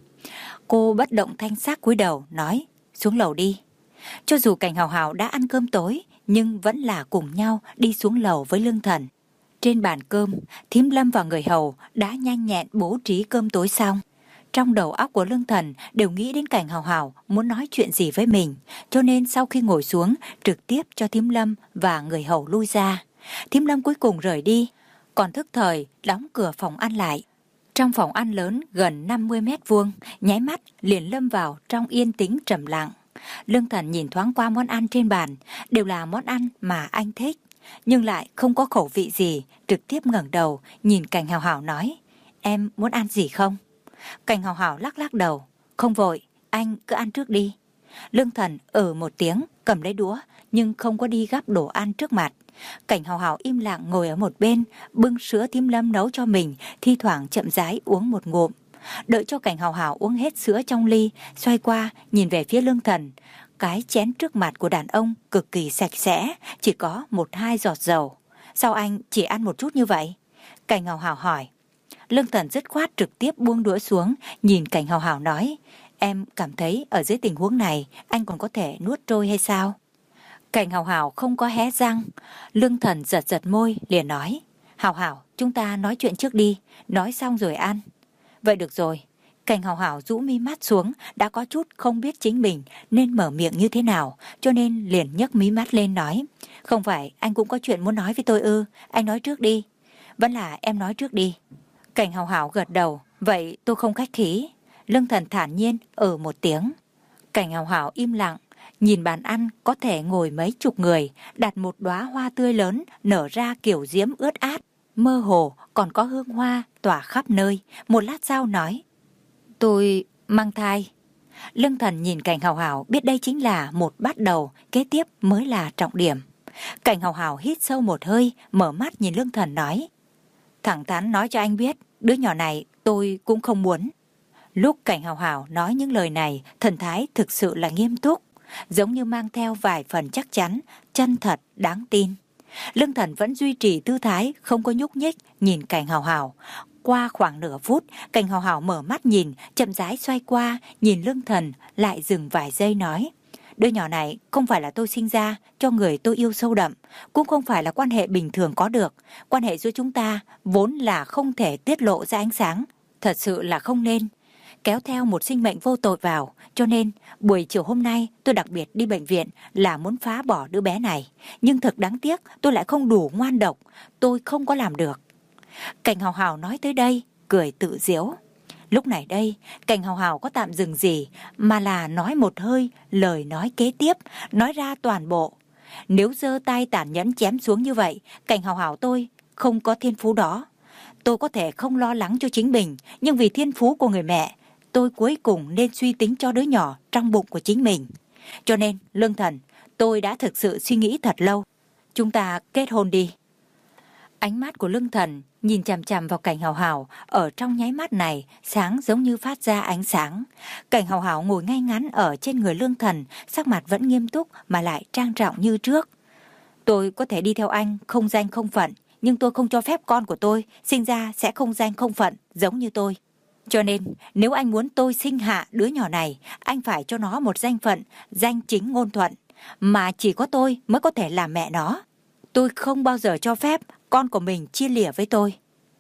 Cô bất động thanh sắc cúi đầu, nói: Xuống lầu đi. Cho dù Cảnh Hào Hào đã ăn cơm tối, nhưng vẫn là cùng nhau đi xuống lầu với Lương Thần. Trên bàn cơm, Thím Lâm và người hầu đã nhanh nhẹn bố trí cơm tối xong. Trong đầu óc của Lương Thần đều nghĩ đến Cảnh Hào Hào muốn nói chuyện gì với mình, cho nên sau khi ngồi xuống, trực tiếp cho Thím Lâm và người hầu lui ra. Thím Lâm cuối cùng rời đi, còn thức thời đóng cửa phòng ăn lại. Trong phòng ăn lớn gần năm mươi mét vuông, nháy mắt liền lâm vào trong yên tĩnh trầm lặng. Lương Thần nhìn thoáng qua món ăn trên bàn, đều là món ăn mà anh thích, nhưng lại không có khẩu vị gì, trực tiếp ngẩng đầu nhìn Cảnh Hào Hào nói: Em muốn ăn gì không? Cảnh Hào Hào lắc lắc đầu: Không vội, anh cứ ăn trước đi. Lương Thần ừ một tiếng, cầm lấy đũa, nhưng không có đi gắp đồ ăn trước mặt. Cảnh Hào Hào im lặng ngồi ở một bên, bưng sữa Thím Lâm nấu cho mình, thi thoảng chậm rãi uống một ngụm. Đợi cho Cảnh Hào Hào uống hết sữa trong ly, xoay qua nhìn về phía Lương Thần. Cái chén trước mặt của đàn ông cực kỳ sạch sẽ, chỉ có một hai giọt dầu. Sao anh chỉ ăn một chút như vậy? Cảnh Hào Hào hỏi. Lương Thần dứt khoát trực tiếp buông đũa xuống, nhìn Cảnh Hào Hào nói, em cảm thấy ở dưới tình huống này anh còn có thể nuốt trôi hay sao? Cảnh Hào Hào không có hé răng. Lương Thần giật giật môi liền nói, Hào Hào, chúng ta nói chuyện trước đi, nói xong rồi ăn. Vậy được rồi. Cảnh Hào Hào rũ mi mắt xuống, đã có chút không biết chính mình nên mở miệng như thế nào, cho nên liền nhấc mí mắt lên nói, không phải anh cũng có chuyện muốn nói với tôi ư, anh nói trước đi. Vẫn là em nói trước đi. Cảnh Hào Hào gật đầu, vậy tôi không khách khí. Lương Thần thản nhiên ở một tiếng. Cảnh Hào Hào im lặng, nhìn bàn ăn có thể ngồi mấy chục người, đặt một đóa hoa tươi lớn nở ra kiểu diễm ướt át, mơ hồ còn có hương hoa tỏa khắp nơi. Một lát sau nói, tôi mang thai. Lương Thần nhìn Cảnh Hào Hào biết đây chính là một bắt đầu, kế tiếp mới là trọng điểm. Cảnh Hào Hào hít sâu một hơi, mở mắt nhìn Lương Thần nói, thẳng thắn nói cho anh biết, đứa nhỏ này tôi cũng không muốn. Lúc Cảnh Hào Hào nói những lời này, thần thái thực sự là nghiêm túc, giống như mang theo vài phần chắc chắn, chân thật, đáng tin. Lương Thần vẫn duy trì tư thái không có nhúc nhích nhìn Cảnh Hào Hào. Qua khoảng nửa phút, Cảnh Hào Hào mở mắt nhìn, chậm rãi xoay qua, nhìn Lương Thần, lại dừng vài giây nói, đứa nhỏ này không phải là tôi sinh ra cho người tôi yêu sâu đậm, cũng không phải là quan hệ bình thường có được. Quan hệ giữa chúng ta vốn là không thể tiết lộ ra ánh sáng, thật sự là không nên kéo theo một sinh mệnh vô tội vào. Cho nên buổi chiều hôm nay tôi đặc biệt đi bệnh viện là muốn phá bỏ đứa bé này. Nhưng thật đáng tiếc tôi lại không đủ ngoan độc, tôi không có làm được. Cảnh Hào Hào nói tới đây, cười tự giễu. Lúc này đây, Cảnh Hào Hào có tạm dừng gì, mà là nói một hơi, lời nói kế tiếp, nói ra toàn bộ. Nếu giơ tay tàn nhẫn chém xuống như vậy, Cảnh Hào Hào tôi không có thiên phú đó. Tôi có thể không lo lắng cho chính mình, nhưng vì thiên phú của người mẹ, tôi cuối cùng nên suy tính cho đứa nhỏ trong bụng của chính mình. Cho nên, Lương Thần, tôi đã thực sự suy nghĩ thật lâu. Chúng ta kết hôn đi. Ánh mắt của Lương Thần nhìn chằm chằm vào Cảnh Hào Hào, ở trong nháy mắt này sáng giống như phát ra ánh sáng. Cảnh Hào Hào ngồi ngay ngắn ở trên người Lương Thần, sắc mặt vẫn nghiêm túc mà lại trang trọng như trước. Tôi có thể đi theo anh không danh không phận, nhưng tôi không cho phép con của tôi sinh ra sẽ không danh không phận giống như tôi. Cho nên nếu anh muốn tôi sinh hạ đứa nhỏ này, anh phải cho nó một danh phận, danh chính ngôn thuận, mà chỉ có tôi mới có thể làm mẹ nó. Tôi không bao giờ cho phép con của mình chia lìa với tôi.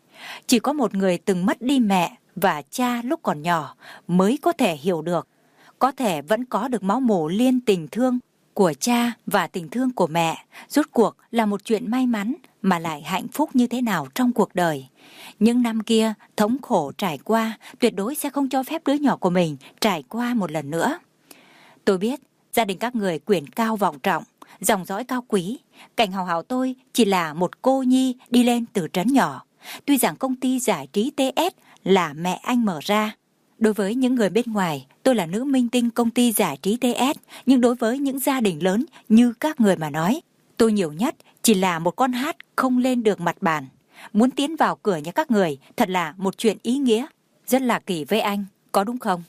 Chỉ có một người từng mất đi mẹ và cha lúc còn nhỏ mới có thể hiểu được. Có thể vẫn có được máu mủ liên tình thương của cha và tình thương của mẹ, rốt cuộc là một chuyện may mắn mà lại hạnh phúc như thế nào trong cuộc đời. Những năm kia thống khổ trải qua, tuyệt đối sẽ không cho phép đứa nhỏ của mình trải qua một lần nữa. Tôi biết gia đình các người quyền cao vọng trọng, dòng dõi cao quý. Cảnh Hào Hào tôi chỉ là một cô nhi đi lên từ trấn nhỏ. Tuy rằng công ty giải trí tê ét là mẹ anh mở ra, đối với những người bên ngoài tôi là nữ minh tinh công ty giải trí tê ét, nhưng đối với những gia đình lớn như các người mà nói, tôi nhiều nhất chỉ là một con hát không lên được mặt bàn. Muốn tiến vào cửa nhà các người thật là một chuyện ý nghĩa, rất là kỳ với anh, có đúng không?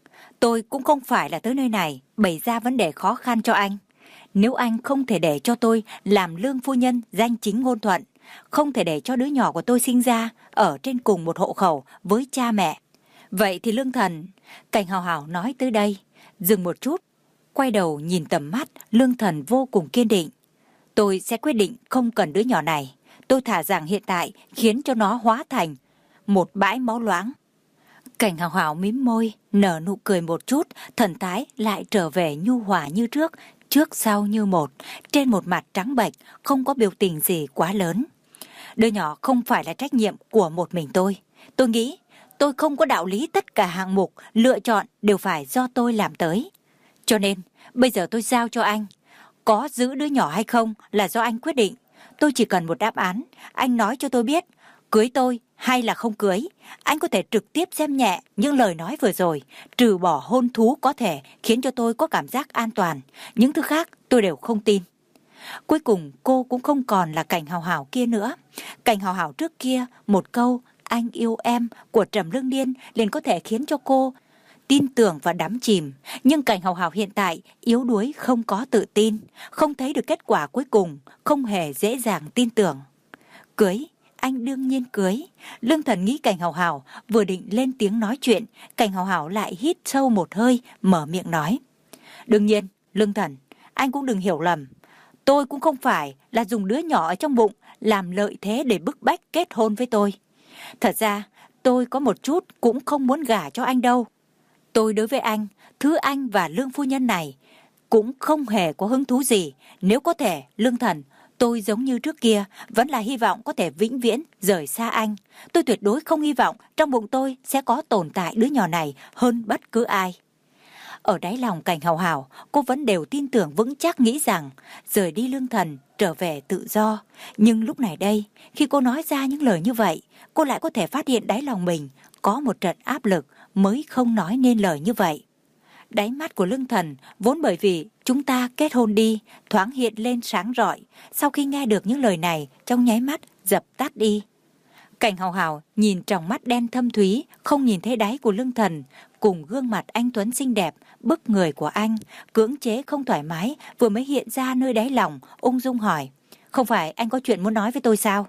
Tôi cũng không phải là tới nơi này bày ra vấn đề khó khăn cho anh. Nếu anh không thể để cho tôi làm lương phu nhân danh chính ngôn thuận, không thể để cho đứa nhỏ của tôi sinh ra ở trên cùng một hộ khẩu với cha mẹ, vậy thì Lương Thần... Cảnh Hào Hào nói tới đây, dừng một chút, quay đầu nhìn tầm mắt Lương Thần vô cùng kiên định. Tôi sẽ quyết định không cần đứa nhỏ này. Tôi thả rằng hiện tại khiến cho nó hóa thành một bãi máu loãng. Cảnh Hào Hào mím môi, nở nụ cười một chút, thần thái lại trở về nhu hòa như trước, trước sau như một, trên một mặt trắng bệch, không có biểu tình gì quá lớn. Đứa nhỏ không phải là trách nhiệm của một mình tôi. Tôi nghĩ tôi không có đạo lý tất cả hạng mục lựa chọn đều phải do tôi làm tới. Cho nên bây giờ tôi giao cho anh. Có giữ đứa nhỏ hay không là do anh quyết định. Tôi chỉ cần một đáp án. Anh nói cho tôi biết cưới tôi hay là không cưới. Anh có thể trực tiếp xem nhẹ những lời nói vừa rồi, trừ bỏ hôn thú có thể khiến cho tôi có cảm giác an toàn. Những thứ khác tôi đều không tin. Cuối cùng cô cũng không còn là Cảnh Hào Hào kia nữa. Cảnh Hào Hào trước kia một câu anh yêu em của Trầm Lương Điên liền có thể khiến cho cô tin tưởng và đắm chìm. Nhưng Cảnh Hào Hào hiện tại yếu đuối, không có tự tin, không thấy được kết quả cuối cùng, không hề dễ dàng tin tưởng. Cưới, anh đương nhiên cưới. Lương Thần nghĩ Cảnh Hào Hào vừa định lên tiếng nói chuyện, Cảnh Hào Hào lại hít sâu một hơi, mở miệng nói. Đương nhiên, Lương Thần, anh cũng đừng hiểu lầm. Tôi cũng không phải là dùng đứa nhỏ ở trong bụng làm lợi thế để bức bách kết hôn với tôi. Thật ra, tôi có một chút cũng không muốn gả cho anh đâu. Tôi đối với anh, thứ anh và Lương phu nhân này cũng không hề có hứng thú gì. Nếu có thể, Lương Thần, tôi giống như trước kia, vẫn là hy vọng có thể vĩnh viễn rời xa anh. Tôi tuyệt đối không hy vọng trong bụng tôi sẽ có tồn tại đứa nhỏ này hơn bất cứ ai. Ở đáy lòng Cảnh Hào Hào, cô vẫn đều tin tưởng vững chắc nghĩ rằng rời đi Lương Thần, trở về tự do. Nhưng lúc này đây, khi cô nói ra những lời như vậy, cô lại có thể phát hiện đáy lòng mình có một trận áp lực mới không nói nên lời như vậy. Đáy mắt của Lương Thần vốn bởi vì chúng ta kết hôn đi, thoáng hiện lên sáng rọi. Sau khi nghe được những lời này, trong nháy mắt dập tắt đi. Cảnh Hào Hào nhìn trong mắt đen thâm thúy, không nhìn thấy đáy của Lương Thần, cùng gương mặt anh tuấn xinh đẹp, bức người của anh, cưỡng chế không thoải mái vừa mới hiện ra nơi đáy lòng, ung dung hỏi. Không phải anh có chuyện muốn nói với tôi sao?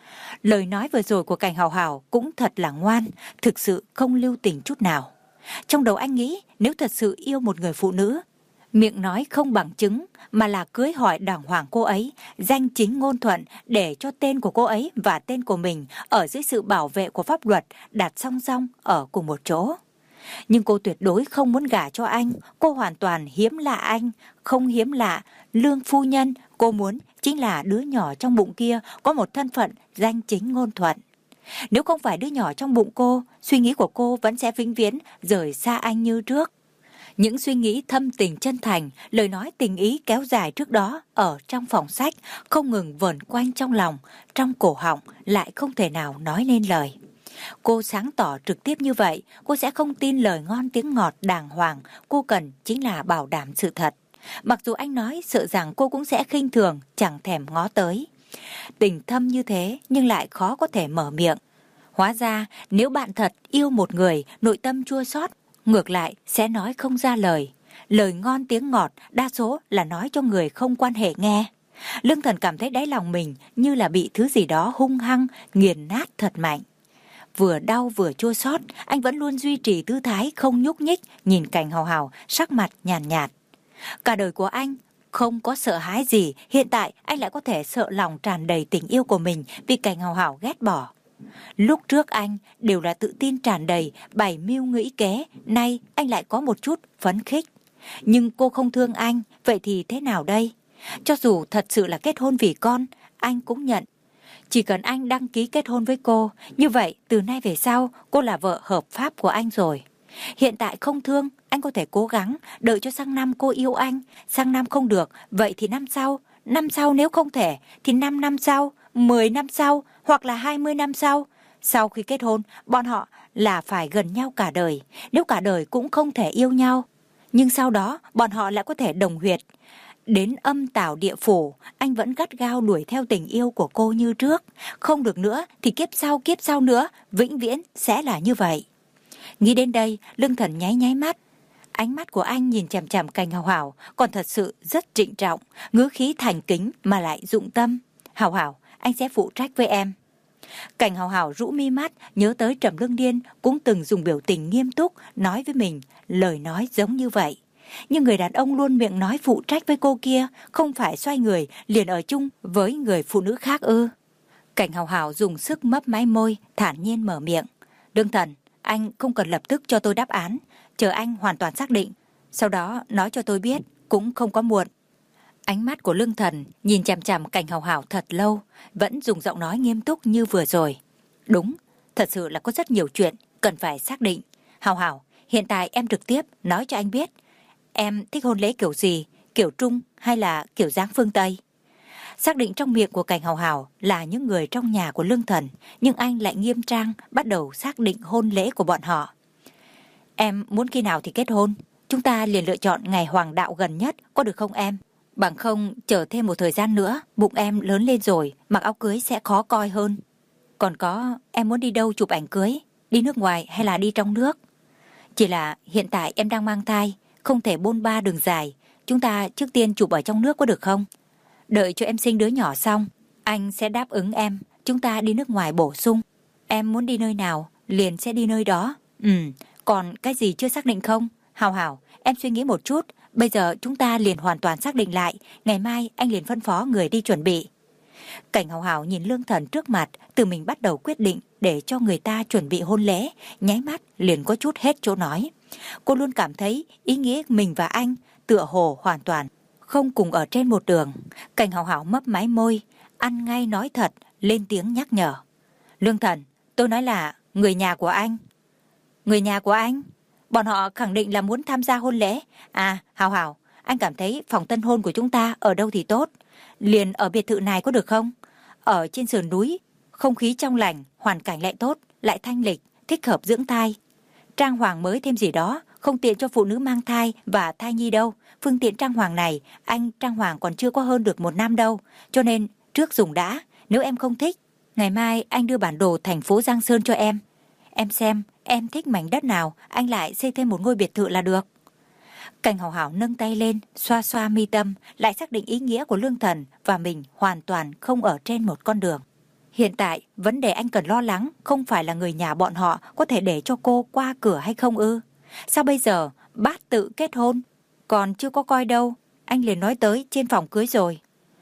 Lời nói vừa rồi của Cảnh Hào Hào cũng thật là ngoan, thực sự không lưu tình chút nào. Trong đầu anh nghĩ nếu thật sự yêu một người phụ nữ, miệng nói không bằng chứng mà là cưới hỏi đàng hoàng cô ấy, danh chính ngôn thuận để cho tên của cô ấy và tên của mình ở dưới sự bảo vệ của pháp luật đặt song song ở cùng một chỗ. Nhưng cô tuyệt đối không muốn gả cho anh, cô hoàn toàn hiếm lạ anh, không hiếm lạ Lương phu nhân, cô muốn chính là đứa nhỏ trong bụng kia có một thân phận danh chính ngôn thuận. Nếu không phải đứa nhỏ trong bụng cô, suy nghĩ của cô vẫn sẽ vĩnh viễn rời xa anh như trước. Những suy nghĩ thâm tình chân thành, lời nói tình ý kéo dài trước đó ở trong phòng sách không ngừng vờn quanh trong lòng, trong cổ họng lại không thể nào nói nên lời. Cô sáng tỏ trực tiếp như vậy, cô sẽ không tin lời ngon tiếng ngọt đàng hoàng, cô cần chính là bảo đảm sự thật. Mặc dù anh nói sợ rằng cô cũng sẽ khinh thường, chẳng thèm ngó tới. Tình thâm như thế nhưng lại khó có thể mở miệng. Hóa ra nếu bạn thật yêu một người, nội tâm chua xót, ngược lại sẽ nói không ra lời. Lời ngon tiếng ngọt đa số là nói cho người không quan hệ nghe. Lương Thần cảm thấy đáy lòng mình như là bị thứ gì đó hung hăng, nghiền nát thật mạnh. Vừa đau vừa chua xót, anh vẫn luôn duy trì tư thái không nhúc nhích, nhìn Cảnh Hào Hào sắc mặt nhàn nhạt, nhạt. Cả đời của anh không có sợ hãi gì, hiện tại anh lại có thể sợ lòng tràn đầy tình yêu của mình vì Cảnh Hào Hào ghét bỏ. Lúc trước anh đều là tự tin tràn đầy, bày mưu nghĩ kế, nay anh lại có một chút phấn khích. Nhưng cô không thương anh, vậy thì thế nào đây? Cho dù thật sự là kết hôn vì con, anh cũng nhận. Chỉ cần anh đăng ký kết hôn với cô, như vậy từ nay về sau cô là vợ hợp pháp của anh rồi. Hiện tại không thương, anh có thể cố gắng, đợi cho sang năm cô yêu anh. Sang năm không được, vậy thì năm sau. Năm sau nếu không thể, thì năm năm sau, mười năm sau, hoặc là hai mươi năm sau. Sau khi kết hôn, bọn họ là phải gần nhau cả đời. Nếu cả đời cũng không thể yêu nhau, nhưng sau đó bọn họ lại có thể đồng huyệt. Đến âm tào địa phủ, anh vẫn gắt gao đuổi theo tình yêu của cô như trước. Không được nữa thì kiếp sau kiếp sau nữa, vĩnh viễn sẽ là như vậy. Nghĩ đến đây, Lương Thần nháy nháy mắt. Ánh mắt của anh nhìn chằm chằm Cảnh Hào Hào, còn thật sự rất trịnh trọng, ngữ khí thành kính mà lại dụng tâm. Hào Hào, anh sẽ phụ trách với em. Cảnh Hào Hào rũ mi mắt, nhớ tới Trầm Lương Điên cũng từng dùng biểu tình nghiêm túc nói với mình lời nói giống như vậy. Nhưng người đàn ông luôn miệng nói phụ trách với cô kia, không phải xoay người liền ở chung với người phụ nữ khác ư? Cảnh Hào Hào dùng sức mấp máy môi, thản nhiên mở miệng. Lương Thần, anh không cần lập tức cho tôi đáp án, chờ anh hoàn toàn xác định, sau đó nói cho tôi biết, cũng không có muộn. Ánh mắt của Lương Thần nhìn chằm chằm Cảnh Hào Hào thật lâu, vẫn dùng giọng nói nghiêm túc như vừa rồi. Đúng, thật sự là có rất nhiều chuyện cần phải xác định. Hào Hào, hiện tại em trực tiếp nói cho anh biết, em thích hôn lễ kiểu gì, kiểu Trung hay là kiểu dáng phương Tây? Xác định trong miệng của Cảnh Hào Hào là những người trong nhà của Lương Thần, nhưng anh lại nghiêm trang bắt đầu xác định hôn lễ của bọn họ. Em muốn khi nào thì kết hôn, chúng ta liền lựa chọn ngày hoàng đạo gần nhất, có được không em? Bằng không chờ thêm một thời gian nữa, bụng em lớn lên rồi, mặc áo cưới sẽ khó coi hơn. Còn có, em muốn đi đâu chụp ảnh cưới, đi nước ngoài hay là đi trong nước? Chỉ là hiện tại em đang mang thai, không thể bôn ba đường dài, chúng ta trước tiên chụp ở trong nước có được không? Đợi cho em sinh đứa nhỏ xong, anh sẽ đáp ứng em, chúng ta đi nước ngoài bổ sung. Em muốn đi nơi nào, liền sẽ đi nơi đó. Ừ, còn cái gì chưa xác định không? Hào Hào, em suy nghĩ một chút. Bây giờ chúng ta liền hoàn toàn xác định lại. Ngày mai anh liền phân phó người đi chuẩn bị. Cảnh Hào Hào nhìn Lương Thần trước mặt, từ mình bắt đầu quyết định để cho người ta chuẩn bị hôn lễ, nháy mắt liền có chút hết chỗ nói. Cô luôn cảm thấy ý nghĩa mình và anh tựa hồ hoàn toàn không cùng ở trên một đường. Cảnh Hào Hào mấp máy môi, ăn ngay nói thật, lên tiếng nhắc nhở. Lương Thần, tôi nói là người nhà của anh. Người nhà của anh? Bọn họ khẳng định là muốn tham gia hôn lễ. À, Hào Hào, anh cảm thấy phòng tân hôn của chúng ta ở đâu thì tốt? Liền ở biệt thự này có được không? Ở trên sườn núi, không khí trong lành, hoàn cảnh lại tốt, lại thanh lịch, thích hợp dưỡng thai. Trang hoàng mới thêm gì đó, không tiện cho phụ nữ mang thai và thai nhi đâu. Phương tiện trang hoàng này, anh trang hoàng còn chưa có hơn được một năm đâu. Cho nên, trước dùng đã, nếu em không thích, ngày mai anh đưa bản đồ thành phố Giang Sơn cho em. Em xem, em thích mảnh đất nào, anh lại xây thêm một ngôi biệt thự là được. Cảnh Hào Hào nâng tay lên, xoa xoa mi tâm, lại xác định ý nghĩa của Lương Thần và mình hoàn toàn không ở trên một con đường. Hiện tại, vấn đề anh cần lo lắng không phải là người nhà bọn họ có thể để cho cô qua cửa hay không ư. Sao bây giờ, bát tự kết hôn, còn chưa có coi đâu, anh liền nói tới trên phòng cưới rồi.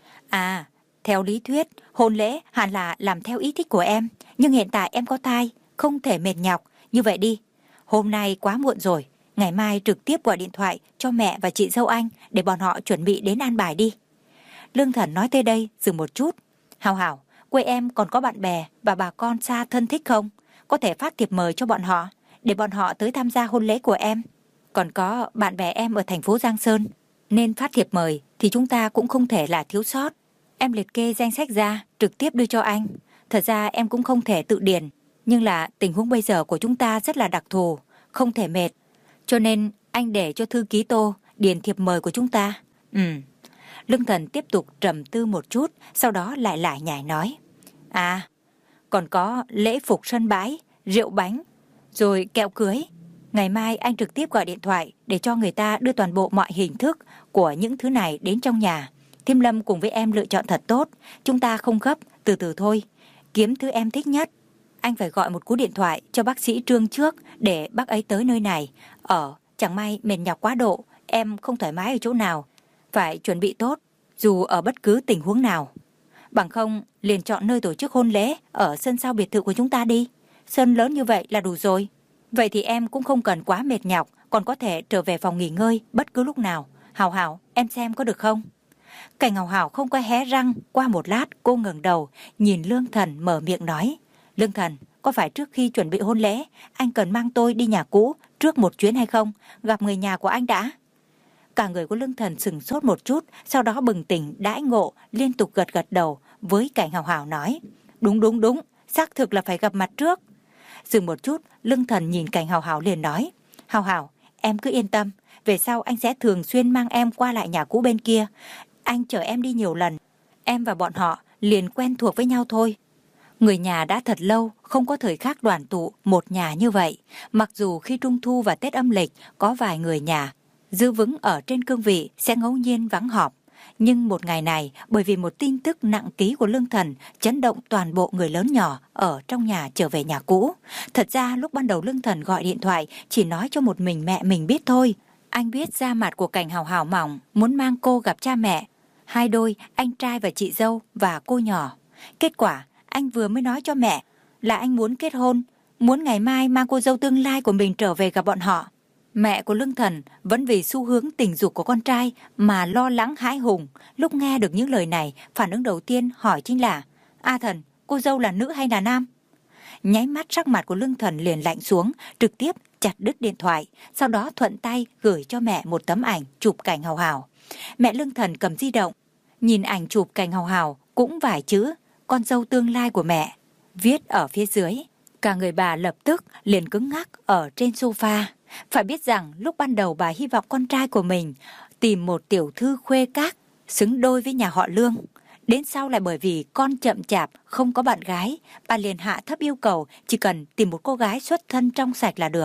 À, theo lý thuyết, hôn lễ hẳn là làm theo ý thích của em, nhưng hiện tại em có thai, không thể mệt nhọc, như vậy đi. Hôm nay quá muộn rồi, ngày mai trực tiếp gọi điện thoại cho mẹ và chị dâu anh để bọn họ chuẩn bị đến an bài đi. Lương Thần nói tới đây, dừng một chút. Hào Hào, quê em còn có bạn bè và bà con xa thân thích không? Có thể phát thiệp mời cho bọn họ, để bọn họ tới tham gia hôn lễ của em. Còn có bạn bè em ở thành phố Giang Sơn, nên phát thiệp mời thì chúng ta cũng không thể là thiếu sót. Em liệt kê danh sách ra, trực tiếp đưa cho anh. Thật ra em cũng không thể tự điền, nhưng là tình huống bây giờ của chúng ta rất là đặc thù, không thể mệt. Cho nên anh để cho thư ký Tô điền thiệp mời của chúng ta. Ừ. Lương Thần tiếp tục trầm tư một chút, sau đó lại lại nhải nói. À, còn có lễ phục sân bãi, rượu bánh, rồi kẹo cưới. Ngày mai anh trực tiếp gọi điện thoại để cho người ta đưa toàn bộ mọi hình thức của những thứ này đến trong nhà. Thiêm Lâm cùng với em lựa chọn thật tốt, chúng ta không gấp, từ từ thôi. Kiếm thứ em thích nhất. Anh phải gọi một cú điện thoại cho bác sĩ Trương trước để bác ấy tới nơi này. Ở, chẳng may mệt nhọc quá độ, em không thoải mái ở chỗ nào. Phải chuẩn bị tốt, dù ở bất cứ tình huống nào. Bằng không, liền chọn nơi tổ chức hôn lễ ở sân sau biệt thự của chúng ta đi. Sân lớn như vậy là đủ rồi. Vậy thì em cũng không cần quá mệt nhọc, còn có thể trở về phòng nghỉ ngơi bất cứ lúc nào. Hào Hào, em xem có được không? Cảnh Hào Hào không có hé răng. Qua một lát cô ngẩng đầu nhìn Lương Thần mở miệng nói. Lương Thần, có phải trước khi chuẩn bị hôn lễ anh cần mang tôi đi nhà cũ trước một chuyến hay không? Gặp người nhà của anh đã. Cả người của Lương Thần sừng sốt một chút, sau đó bừng tỉnh đãi ngộ, liên tục gật gật đầu với Cảnh Hào Hào nói. Đúng đúng đúng, xác thực là phải gặp mặt trước. Dừng một chút, Lương Thần nhìn Cảnh Hào Hào liền nói. Hào Hào, em cứ yên tâm, về sau anh sẽ thường xuyên mang em qua lại nhà cũ bên kia. Anh chở em đi nhiều lần, em và bọn họ liền quen thuộc với nhau thôi. Người nhà đã thật lâu không có thời khắc đoàn tụ một nhà như vậy. Mặc dù khi Trung Thu và Tết âm lịch có vài người nhà giữ vững ở trên cương vị sẽ ngẫu nhiên vắng họp, nhưng một ngày này bởi vì một tin tức nặng ký của Lương Thần chấn động toàn bộ người lớn nhỏ ở trong nhà trở về nhà cũ. Thật ra lúc ban đầu Lương Thần gọi điện thoại chỉ nói cho một mình mẹ mình biết thôi. Anh biết da mặt của Cảnh Hào Hào mỏng, muốn mang cô gặp cha mẹ, hai đôi anh trai và chị dâu và cô nhỏ. Kết quả anh vừa mới nói cho mẹ là anh muốn kết hôn, muốn ngày mai mang cô dâu tương lai của mình trở về gặp bọn họ. Mẹ của Lương Thần vẫn vì xu hướng tình dục của con trai mà lo lắng hãi hùng. Lúc nghe được những lời này, phản ứng đầu tiên hỏi chính là: A Thần, cô dâu là nữ hay là nam? Nháy mắt sắc mặt của Lương Thần liền lạnh xuống, trực tiếp chặt đứt điện thoại, sau đó thuận tay gửi cho mẹ một tấm ảnh chụp Cảnh Hào Hào. Mẹ Lương Thần cầm di động, nhìn ảnh chụp Cảnh Hào Hào, cũng vài chữ con dâu tương lai của mẹ viết ở phía dưới. Cả người bà lập tức liền cứng ngắc ở trên sofa. Phải biết rằng lúc ban đầu bà hy vọng con trai của mình tìm một tiểu thư khuê các xứng đôi với nhà họ Lương. Đến sau lại bởi vì con chậm chạp không có bạn gái, bà liền hạ thấp yêu cầu chỉ cần tìm một cô gái xuất thân trong sạch là được.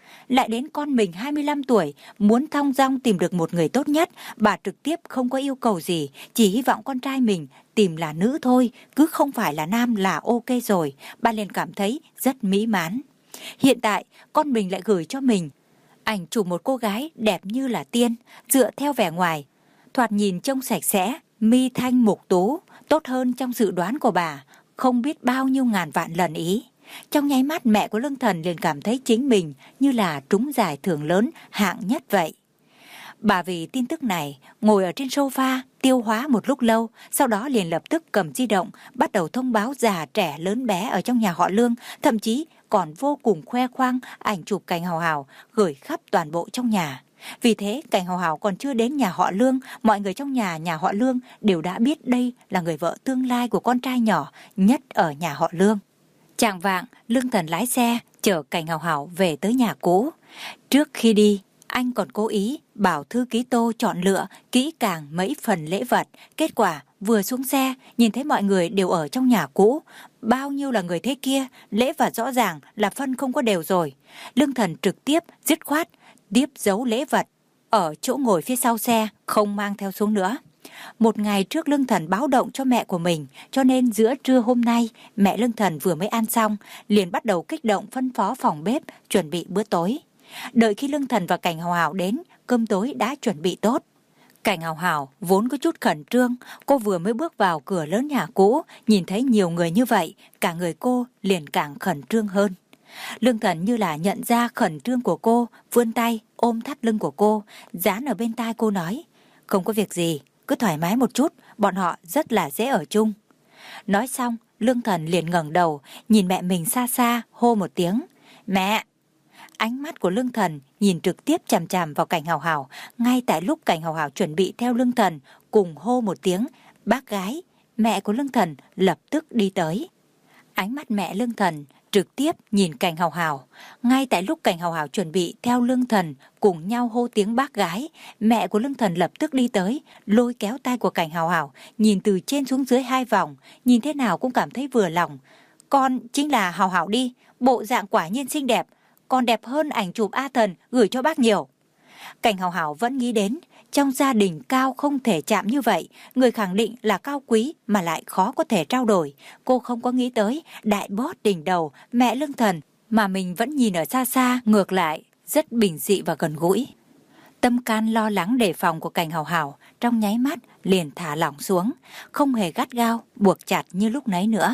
Lại đến con mình hai mươi lăm tuổi, muốn thong dong tìm được một người tốt nhất, bà trực tiếp không có yêu cầu gì, chỉ hy vọng con trai mình tìm là nữ thôi, cứ không phải là nam là ok rồi. Bà liền cảm thấy rất mỹ mãn. Hiện tại, con mình lại gửi cho mình ảnh chụp một cô gái đẹp như là tiên, dựa theo vẻ ngoài, thoạt nhìn trông sạch sẽ, mi thanh mục tú, tốt hơn trong dự đoán của bà, không biết bao nhiêu ngàn vạn lần ý. Trong nháy mắt mẹ của Lương Thần liền cảm thấy chính mình như là trúng giải thưởng lớn hạng nhất vậy. Bà vì tin tức này ngồi ở trên sofa tiêu hóa một lúc lâu, sau đó liền lập tức cầm di động bắt đầu thông báo già trẻ lớn bé ở trong nhà họ Lương, thậm chí còn vô cùng khoe khoang ảnh chụp Cảnh Hào Hào gửi khắp toàn bộ trong nhà. Vì thế Cảnh Hào Hào còn chưa đến nhà họ Lương, mọi người trong nhà nhà họ Lương đều đã biết đây là người vợ tương lai của con trai nhỏ nhất ở nhà họ Lương. Chạng vạng, Lương Thần lái xe chở Cảnh Hào Hào về tới nhà cũ. Trước khi đi, anh còn cố ý bảo thư ký Tô chọn lựa kỹ càng mấy phần lễ vật. Kết quả vừa xuống xe nhìn thấy mọi người đều ở trong nhà cũ, bao nhiêu là người thế kia, lễ vật rõ ràng là phân không có đều rồi. Lương Thần trực tiếp dứt khoát tiếp giấu lễ vật ở chỗ ngồi phía sau xe, không mang theo xuống nữa. Một ngày trước Lương Thần báo động cho mẹ của mình, cho nên giữa trưa hôm nay mẹ Lương Thần vừa mới ăn xong liền bắt đầu kích động phân phó phòng bếp chuẩn bị bữa tối. Đợi khi Lương Thần và Cảnh Hào Hào đến, cơm tối đã chuẩn bị tốt. Cảnh Hào Hào vốn có chút khẩn trương, cô vừa mới bước vào cửa lớn nhà cũ, nhìn thấy nhiều người như vậy, cả người cô liền càng khẩn trương hơn. Lương Thần như là nhận ra khẩn trương của cô, vươn tay ôm thắt lưng của cô, dán ở bên tai cô nói: "Không có việc gì, cứ thoải mái một chút, bọn họ rất là dễ ở chung." Nói xong, Lương Thần liền ngẩng đầu, nhìn mẹ mình xa xa, hô một tiếng: "Mẹ!" Ánh mắt của Lương Thần nhìn trực tiếp chằm chằm vào Cảnh Hào Hào. Ngay tại lúc Cảnh Hào Hào chuẩn bị theo Lương Thần cùng hô một tiếng "bác gái", mẹ của Lương Thần lập tức đi tới. Ánh mắt mẹ Lương Thần trực tiếp nhìn Cảnh Hào Hào. Ngay tại lúc Cảnh Hào Hào chuẩn bị theo Lương Thần cùng nhau hô tiếng bác gái, mẹ của Lương Thần lập tức đi tới, lôi kéo tay của Cảnh Hào Hào, nhìn từ trên xuống dưới hai vòng, nhìn thế nào cũng cảm thấy vừa lòng. "Con chính là Hào Hào đi, bộ dạng quả nhiên xinh đẹp, còn đẹp hơn ảnh chụp A Thần gửi cho bác nhiều." Cảnh Hào Hào vẫn nghĩ đến, trong gia đình cao không thể chạm như vậy, người khẳng định là cao quý mà lại khó có thể trao đổi. Cô không có nghĩ tới đại boss đỉnh đầu mẹ Lương Thần mà mình vẫn nhìn ở xa xa, ngược lại rất bình dị và gần gũi. Tâm can lo lắng đề phòng của Cảnh Hào Hào trong nháy mắt liền thả lỏng xuống, không hề gắt gao buộc chặt như lúc nãy nữa.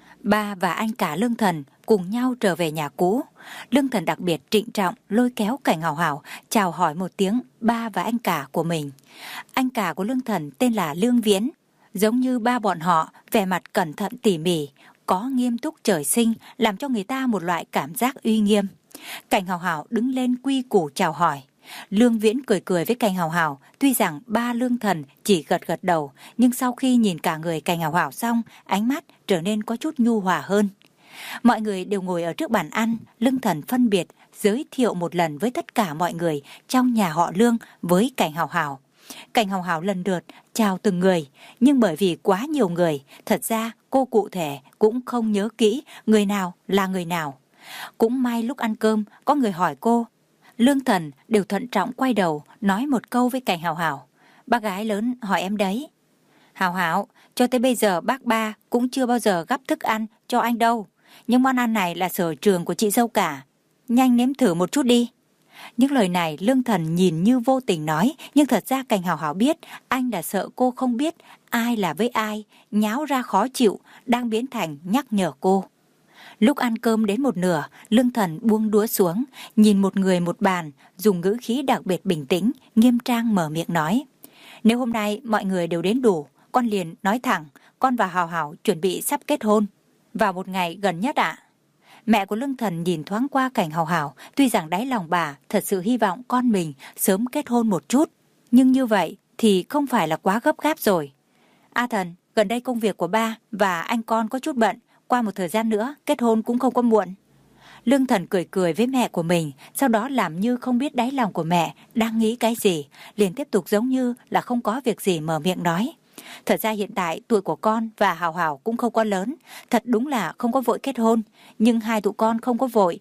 Ba và anh cả Lương Thần cùng nhau trở về nhà cũ. Lương Thần đặc biệt trịnh trọng lôi kéo Cảnh Hào Hào chào hỏi một tiếng ba và anh cả của mình. Anh cả của Lương Thần tên là Lương Viễn, giống như ba bọn họ, vẻ mặt cẩn thận tỉ mỉ, có nghiêm túc trời sinh, làm cho người ta một loại cảm giác uy nghiêm. Cảnh Hào Hào đứng lên quy củ chào hỏi. Lương Viễn cười cười với Cảnh Hào Hào, tuy rằng ba Lương Thần chỉ gật gật đầu, nhưng sau khi nhìn cả người Cảnh Hào Hào xong, ánh mắt trở nên có chút nhu hòa hơn. Mọi người đều ngồi ở trước bàn ăn, Lương Thần phân biệt giới thiệu một lần với tất cả mọi người trong nhà họ Lương với Cảnh Hào Hào. Cảnh Hào Hào lần lượt chào từng người, nhưng bởi vì quá nhiều người, thật ra cô cụ thể cũng không nhớ kỹ người nào là người nào. Cũng may lúc ăn cơm có người hỏi cô, Lương Thần đều thận trọng quay đầu nói một câu với Cảnh Hào Hào: "Bác gái lớn hỏi em đấy." "Hào Hào, cho tới bây giờ bác ba cũng chưa bao giờ gắp thức ăn cho anh đâu. Nhưng món ăn này là sở trường của chị dâu cả. Nhanh nếm thử một chút đi." Những lời này Lương Thần nhìn như vô tình nói, nhưng thật ra Cảnh Hào Hào biết anh là sợ cô không biết ai là với ai, nháo ra khó chịu, đang biến thành nhắc nhở cô. Lúc ăn cơm đến một nửa, Lương Thần buông đũa xuống, nhìn một người một bàn, dùng ngữ khí đặc biệt bình tĩnh, nghiêm trang mở miệng nói: "Nếu hôm nay mọi người đều đến đủ, con liền nói thẳng, con và Hào Hào chuẩn bị sắp kết hôn. Vào một ngày gần nhất ạ." Mẹ của Lương Thần nhìn thoáng qua Cảnh Hào Hào, tuy rằng đáy lòng bà thật sự hy vọng con mình sớm kết hôn một chút, nhưng như vậy thì không phải là quá gấp gáp rồi. "A Thần, gần đây công việc của ba và anh con có chút bận, qua một thời gian nữa kết hôn cũng không có muộn." Lương Thần cười cười với mẹ của mình, sau đó làm như không biết đáy lòng của mẹ đang nghĩ cái gì, liền tiếp tục giống như là không có việc gì mở miệng nói: "Thật ra hiện tại tuổi của con và Hào Hào cũng không có lớn, thật đúng là không có vội kết hôn, nhưng hai tụi con không có vội,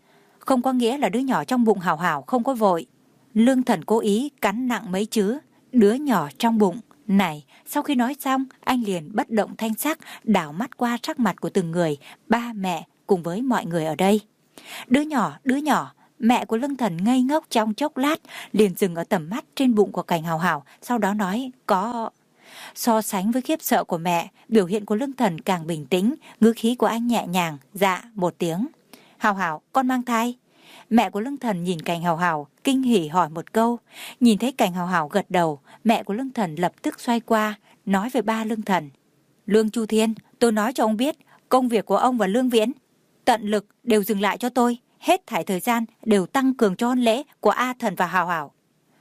không có nghĩa là đứa nhỏ trong bụng Hảo Hảo không có vội. Lương Thần cố ý cắn nặng mấy chữ đứa nhỏ trong bụng. Này, sau khi nói xong, anh liền bất động thanh sắc đảo mắt qua sắc mặt của từng người, ba mẹ cùng với mọi người ở đây. Đứa nhỏ, đứa nhỏ, mẹ của Lương Thần ngây ngốc trong chốc lát, liền dừng ở tầm mắt trên bụng của Cảnh Hào Hào, sau đó nói, có... So sánh với khiếp sợ của mẹ, biểu hiện của Lương Thần càng bình tĩnh, ngữ khí của anh nhẹ nhàng, dạ một tiếng. Hào Hào, con mang thai. Mẹ của Lương Thần nhìn Cảnh Hào Hào, kinh hỉ hỏi một câu. Nhìn thấy Cảnh Hào Hào gật đầu, mẹ của Lương Thần lập tức xoay qua, nói với ba Lương Thần. Lương Chu Thiên, tôi nói cho ông biết, công việc của ông và Lương Viễn, tận lực đều dừng lại cho tôi, hết thảy thời gian đều tăng cường cho hôn lễ của A Thần và Hào Hào.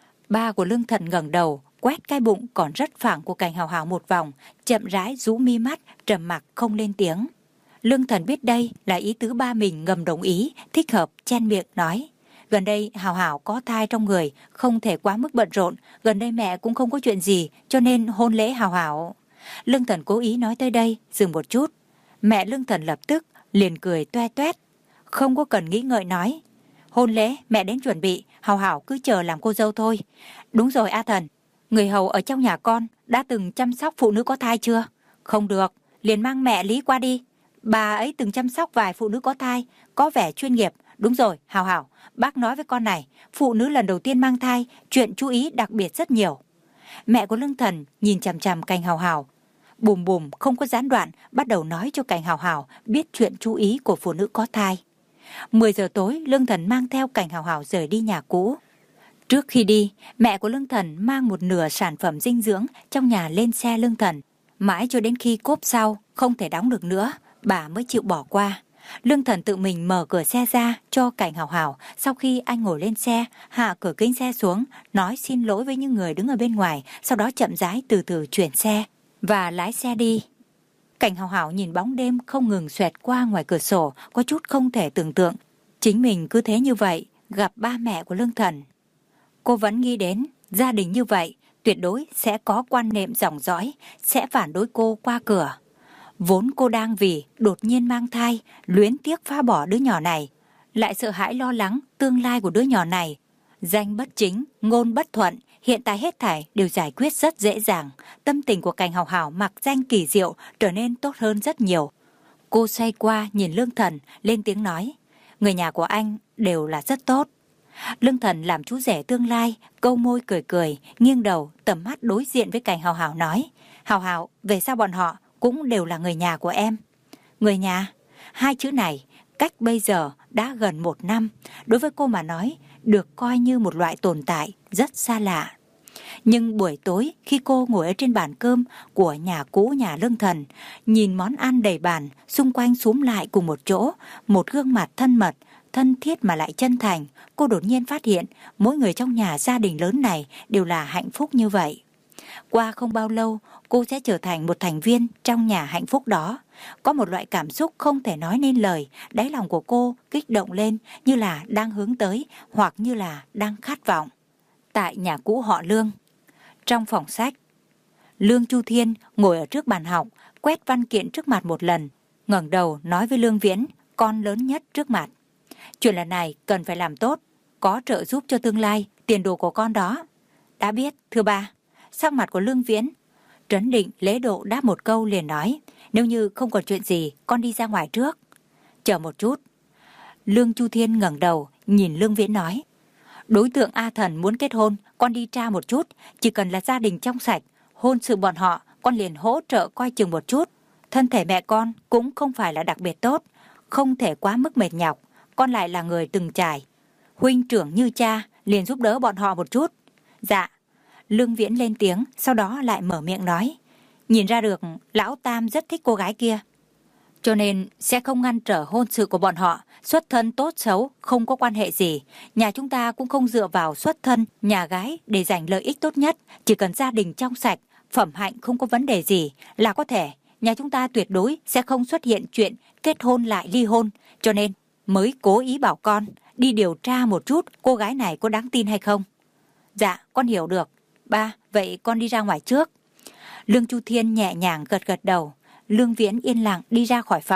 Ba của Lương Thần ngẩng đầu, quét cái bụng còn rất phẳng của Cảnh Hào Hào một vòng, chậm rãi rũ mi mắt, trầm mặc không lên tiếng. Lương Thần biết đây là ý tứ ba mình ngầm đồng ý, thích hợp chen miệng nói. Gần đây Hào Hào có thai trong người, không thể quá mức bận rộn, gần đây mẹ cũng không có chuyện gì, cho nên hôn lễ Hào Hào. Lương Thần cố ý nói tới đây, dừng một chút. Mẹ Lương Thần lập tức liền cười toe toét, không có cần nghĩ ngợi nói. Hôn lễ mẹ đến chuẩn bị, Hào Hào cứ chờ làm cô dâu thôi. Đúng rồi A Thần, người hầu ở trong nhà con đã từng chăm sóc phụ nữ có thai chưa? Không được, liền mang mẹ Lý qua đi. Bà ấy từng chăm sóc vài phụ nữ có thai, có vẻ chuyên nghiệp. Đúng rồi, Hào Hào, bác nói với con này, phụ nữ lần đầu tiên mang thai, chuyện chú ý đặc biệt rất nhiều. Mẹ của Lương Thần nhìn chằm chằm Cảnh Hào Hào, bùm bùm không có gián đoạn, bắt đầu nói cho Cảnh Hào Hào biết chuyện chú ý của phụ nữ có thai. mười giờ tối, Lương Thần mang theo Cảnh Hào Hào rời đi nhà cũ. Trước khi đi, mẹ của Lương Thần mang một nửa sản phẩm dinh dưỡng trong nhà lên xe Lương Thần. Mãi cho đến khi cốp sau không thể đóng được nữa, bà mới chịu bỏ qua. Lương Thần tự mình mở cửa xe ra cho Cảnh Hào Hào. Sau khi anh ngồi lên xe, hạ cửa kính xe xuống, nói xin lỗi với những người đứng ở bên ngoài, sau đó chậm rãi từ từ chuyển xe và lái xe đi. Cảnh Hào Hào nhìn bóng đêm không ngừng xoẹt qua ngoài cửa sổ, có chút không thể tưởng tượng chính mình cứ thế như vậy gặp ba mẹ của Lương Thần. Cô vẫn nghĩ đến gia đình như vậy tuyệt đối sẽ có quan niệm dòng dõi, sẽ phản đối cô qua cửa. Vốn cô đang vì đột nhiên mang thai, luyến tiếc phá bỏ đứa nhỏ này, lại sợ hãi lo lắng tương lai của đứa nhỏ này. Danh bất chính, ngôn bất thuận, hiện tại hết thảy đều giải quyết rất dễ dàng. Tâm tình của Cảnh Hào Hào mặc danh kỳ diệu trở nên tốt hơn rất nhiều. Cô xoay qua nhìn Lương Thần, lên tiếng nói, người nhà của anh đều là rất tốt. Lương Thần làm chú rể tương lai, câu môi cười cười, nghiêng đầu, tầm mắt đối diện với Cảnh Hào Hào nói, Hào Hào, về sau bọn họ cũng đều là người nhà của em. Người nhà? Hai chữ này, cách bây giờ đã gần một năm, đối với cô mà nói, được coi như một loại tồn tại rất xa lạ. Nhưng buổi tối khi cô ngồi ở trên bàn cơm của nhà cũ nhà Lương Thần, nhìn món ăn đầy bàn, xung quanh xúm lại cùng một chỗ, một gương mặt thân mật, thân thiết mà lại chân thành, cô đột nhiên phát hiện mỗi người trong nhà gia đình lớn này đều là hạnh phúc như vậy. Qua không bao lâu, cô sẽ trở thành một thành viên trong nhà hạnh phúc đó. Có một loại cảm xúc không thể nói nên lời, đáy lòng của cô kích động lên như là đang hướng tới hoặc như là đang khát vọng. Tại nhà cũ họ Lương, trong phòng sách, Lương Chu Thiên ngồi ở trước bàn học, quét văn kiện trước mặt một lần, ngẩng đầu nói với Lương Viễn, con lớn nhất trước mặt. Chuyện lần này cần phải làm tốt, có trợ giúp cho tương lai, tiền đồ của con đó. Đã biết, thưa ba. Sắc mặt của Lương Viễn trấn định lễ độ đáp một câu liền nói, nếu như không còn chuyện gì, con đi ra ngoài trước. Chờ một chút. Lương Chu Thiên ngẩng đầu nhìn Lương Viễn nói, đối tượng A Thần muốn kết hôn, con đi tra một chút, chỉ cần là gia đình trong sạch, hôn sự bọn họ, con liền hỗ trợ coi chừng một chút. Thân thể mẹ con cũng không phải là đặc biệt tốt, không thể quá mức mệt nhọc, con lại là người từng trải. Huynh trưởng như cha, liền giúp đỡ bọn họ một chút. Dạ. Lương Viễn lên tiếng, sau đó lại mở miệng nói, nhìn ra được lão Tam rất thích cô gái kia, cho nên sẽ không ngăn trở hôn sự của bọn họ. Xuất thân tốt xấu không có quan hệ gì, nhà chúng ta cũng không dựa vào xuất thân nhà gái để giành lợi ích tốt nhất, chỉ cần gia đình trong sạch, phẩm hạnh không có vấn đề gì là có thể. Nhà chúng ta tuyệt đối sẽ không xuất hiện chuyện kết hôn lại ly hôn, cho nên mới cố ý bảo con đi điều tra một chút cô gái này có đáng tin hay không. Dạ, con hiểu được. Ba, vậy con đi ra ngoài trước. Lương Chu Thiên nhẹ nhàng gật gật đầu. Lương Viễn yên lặng đi ra khỏi phòng.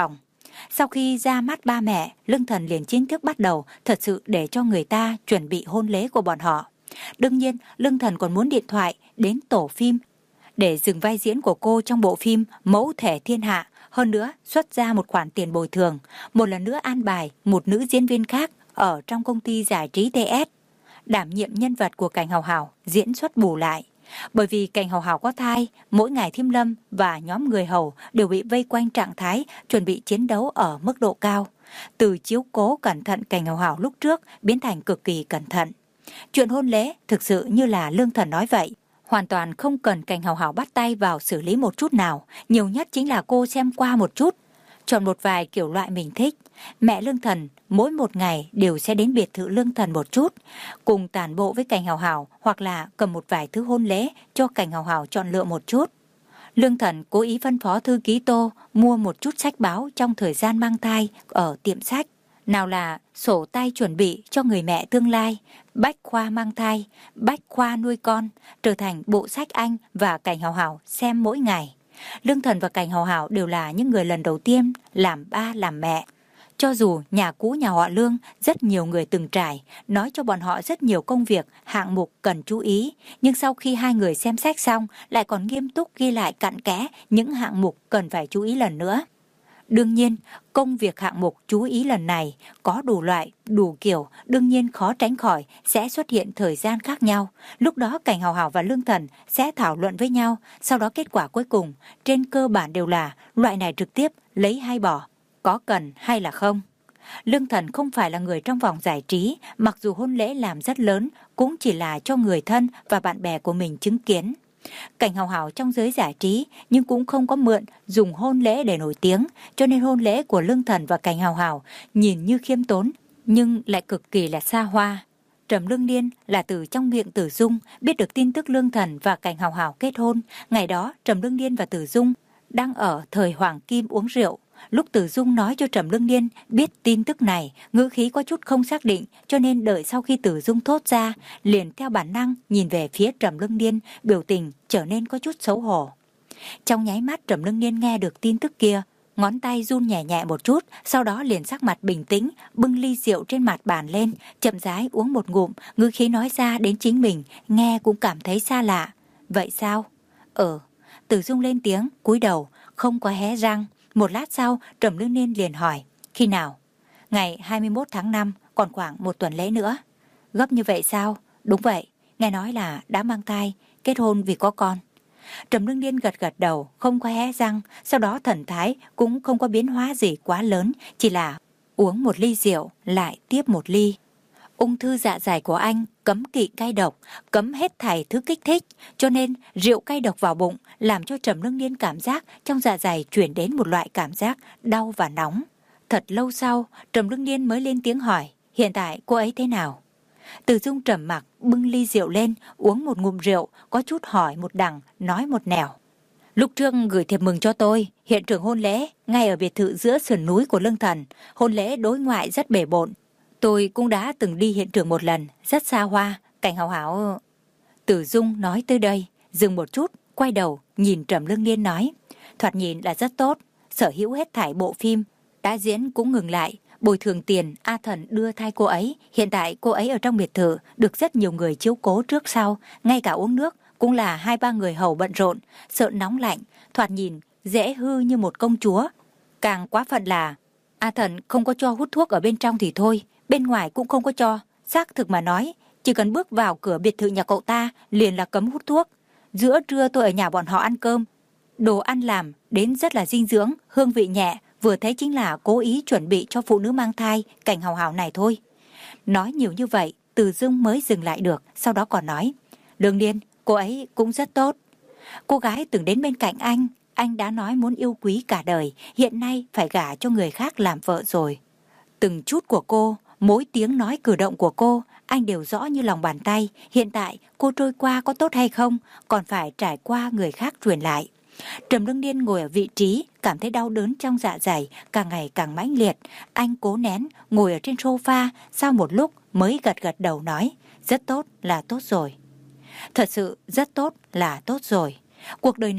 Sau khi ra mắt ba mẹ, Lương Thần liền chính thức bắt đầu thật sự để cho người ta chuẩn bị hôn lễ của bọn họ. Đương nhiên, Lương Thần còn muốn điện thoại đến tổ phim để dừng vai diễn của cô trong bộ phim Mẫu Thể Thiên Hạ. Hơn nữa, xuất ra một khoản tiền bồi thường, một lần nữa an bài một nữ diễn viên khác ở trong công ty giải trí tê ét, đảm nhiệm nhân vật của Cảnh Hào Hào diễn xuất bù lại. Bởi vì Cảnh Hào Hào có thai, mỗi ngày Thiêm Lâm và nhóm người hầu đều bị vây quanh trạng thái chuẩn bị chiến đấu ở mức độ cao. Từ chiếu cố cẩn thận Cảnh Hào Hào lúc trước biến thành cực kỳ cẩn thận. Chuyện hôn lễ thực sự như là Lương Thần nói vậy, hoàn toàn không cần Cảnh Hào Hào bắt tay vào xử lý một chút nào, nhiều nhất chính là cô xem qua một chút, chọn một vài kiểu loại mình thích. Mẹ Lương Thần mỗi một ngày đều sẽ đến biệt thự Lương Thần một chút, cùng tản bộ với Cảnh Hào Hào, hoặc là cầm một vài thứ hôn lễ cho Cảnh Hào Hào chọn lựa một chút. Lương Thần cố ý phân phó thư ký Tô mua một chút sách báo trong thời gian mang thai ở tiệm sách. Nào là sổ tay chuẩn bị cho người mẹ tương lai, bách khoa mang thai, bách khoa nuôi con, trở thành bộ sách Anh và Cảnh Hào Hào xem mỗi ngày. Lương Thần và Cảnh Hào Hào đều là những người lần đầu tiên làm ba làm mẹ. Cho dù nhà cũ nhà họ Lương rất nhiều người từng trải, nói cho bọn họ rất nhiều công việc, hạng mục cần chú ý, nhưng sau khi hai người xem sách xong lại còn nghiêm túc ghi lại cặn kẽ những hạng mục cần phải chú ý lần nữa. Đương nhiên, công việc hạng mục chú ý lần này có đủ loại, đủ kiểu, đương nhiên khó tránh khỏi sẽ xuất hiện thời gian khác nhau. Lúc đó Cảnh Hào Hào và Lương Thần sẽ thảo luận với nhau, sau đó kết quả cuối cùng trên cơ bản đều là loại này trực tiếp lấy hay bỏ, có cần hay là không. Lương Thần không phải là người trong vòng giải trí, mặc dù hôn lễ làm rất lớn cũng chỉ là cho người thân và bạn bè của mình chứng kiến. Cảnh Hào Hào trong giới giải trí nhưng cũng không có mượn dùng hôn lễ để nổi tiếng, cho nên hôn lễ của Lương Thần và Cảnh Hào Hào nhìn như khiêm tốn nhưng lại cực kỳ là xa hoa. Trầm Lương Niên là từ trong miệng Tử Dung biết được tin tức Lương Thần và Cảnh Hào Hào kết hôn. Ngày đó Trầm Lương Niên và Tử Dung đang ở thời hoàng kim uống rượu. Lúc Tử Dung nói cho Trầm Lương Niên biết tin tức này, ngữ khí có chút không xác định, cho nên đợi sau khi Tử Dung thốt ra, liền theo bản năng nhìn về phía Trầm Lương Niên, biểu tình trở nên có chút xấu hổ. Trong nháy mắt Trầm Lương Niên nghe được tin tức kia, ngón tay run nhẹ nhẹ một chút, sau đó liền sắc mặt bình tĩnh, bưng ly rượu trên mặt bàn lên, chậm rãi uống một ngụm, ngữ khí nói ra đến chính mình, nghe cũng cảm thấy xa lạ. Vậy sao? Ờ. Tử Dung lên tiếng, cúi đầu, không có hé răng. Một lát sau, Trầm Lương Niên liền hỏi, khi nào? Ngày hai mươi mốt tháng năm, còn khoảng một tuần lễ nữa. Gấp như vậy sao? Đúng vậy, nghe nói là đã mang thai, kết hôn vì có con. Trầm Lương Niên gật gật đầu, không có hé răng, sau đó thần thái cũng không có biến hóa gì quá lớn, chỉ là uống một ly rượu, lại tiếp một ly. Ung thư dạ dày của anh cấm kỵ cay độc, cấm hết thảy thứ kích thích, cho nên rượu cay độc vào bụng làm cho Trầm Lương Niên cảm giác trong dạ dày chuyển đến một loại cảm giác đau và nóng. Thật lâu sau, Trầm Lương Niên mới lên tiếng hỏi, hiện tại cô ấy thế nào? Từ Dung trầm mặc bưng ly rượu lên, uống một ngụm rượu, có chút hỏi một đằng, nói một nẻo. Lúc trước gửi thiệp mừng cho tôi, hiện trường hôn lễ ngay ở biệt thự giữa sườn núi của Lương Thần, hôn lễ đối ngoại rất bể bộn. Tôi cũng đã từng đi hiện trường một lần, rất xa hoa, Cảnh Hào Hào. Tử Dung nói tới đây, dừng một chút, quay đầu, nhìn Trầm Lương Niên nói, thoạt nhìn là rất tốt, sở hữu hết thảy bộ phim, đã diễn cũng ngừng lại, bồi thường tiền A Thần đưa thai cô ấy, hiện tại cô ấy ở trong biệt thự, được rất nhiều người chiếu cố trước sau, ngay cả uống nước cũng là hai ba người hầu bận rộn, sợ nóng lạnh, thoạt nhìn dễ hư như một công chúa. Càng quá phận là A Thần không có cho hút thuốc ở bên trong thì thôi, bên ngoài cũng không có cho. Xác thực mà nói, chỉ cần bước vào cửa biệt thự nhà cậu ta liền là cấm hút thuốc. Giữa trưa tôi ở nhà bọn họ ăn cơm, đồ ăn làm đến rất là dinh dưỡng, hương vị nhẹ, vừa thấy chính là cố ý chuẩn bị cho phụ nữ mang thai Cảnh Hào Hào này thôi. Nói nhiều như vậy, Từ Dung mới dừng lại được, sau đó còn nói, Lương Niên, cô ấy cũng rất tốt. Cô gái từng đến bên cạnh anh, anh đã nói muốn yêu quý cả đời, hiện nay phải gả cho người khác làm vợ rồi. Từng chút của cô, mỗi tiếng nói cử động của cô, anh đều rõ như lòng bàn tay. Hiện tại cô trôi qua có tốt hay không, còn phải trải qua người khác truyền lại. Trầm Lương Niên ngồi ở vị trí, cảm thấy đau đớn trong dạ dày, càng ngày càng mãnh liệt. Anh cố nén, ngồi ở trên sofa, sau một lúc mới gật gật đầu nói, rất tốt là tốt rồi. Thật sự rất tốt là tốt rồi. Cuộc đời này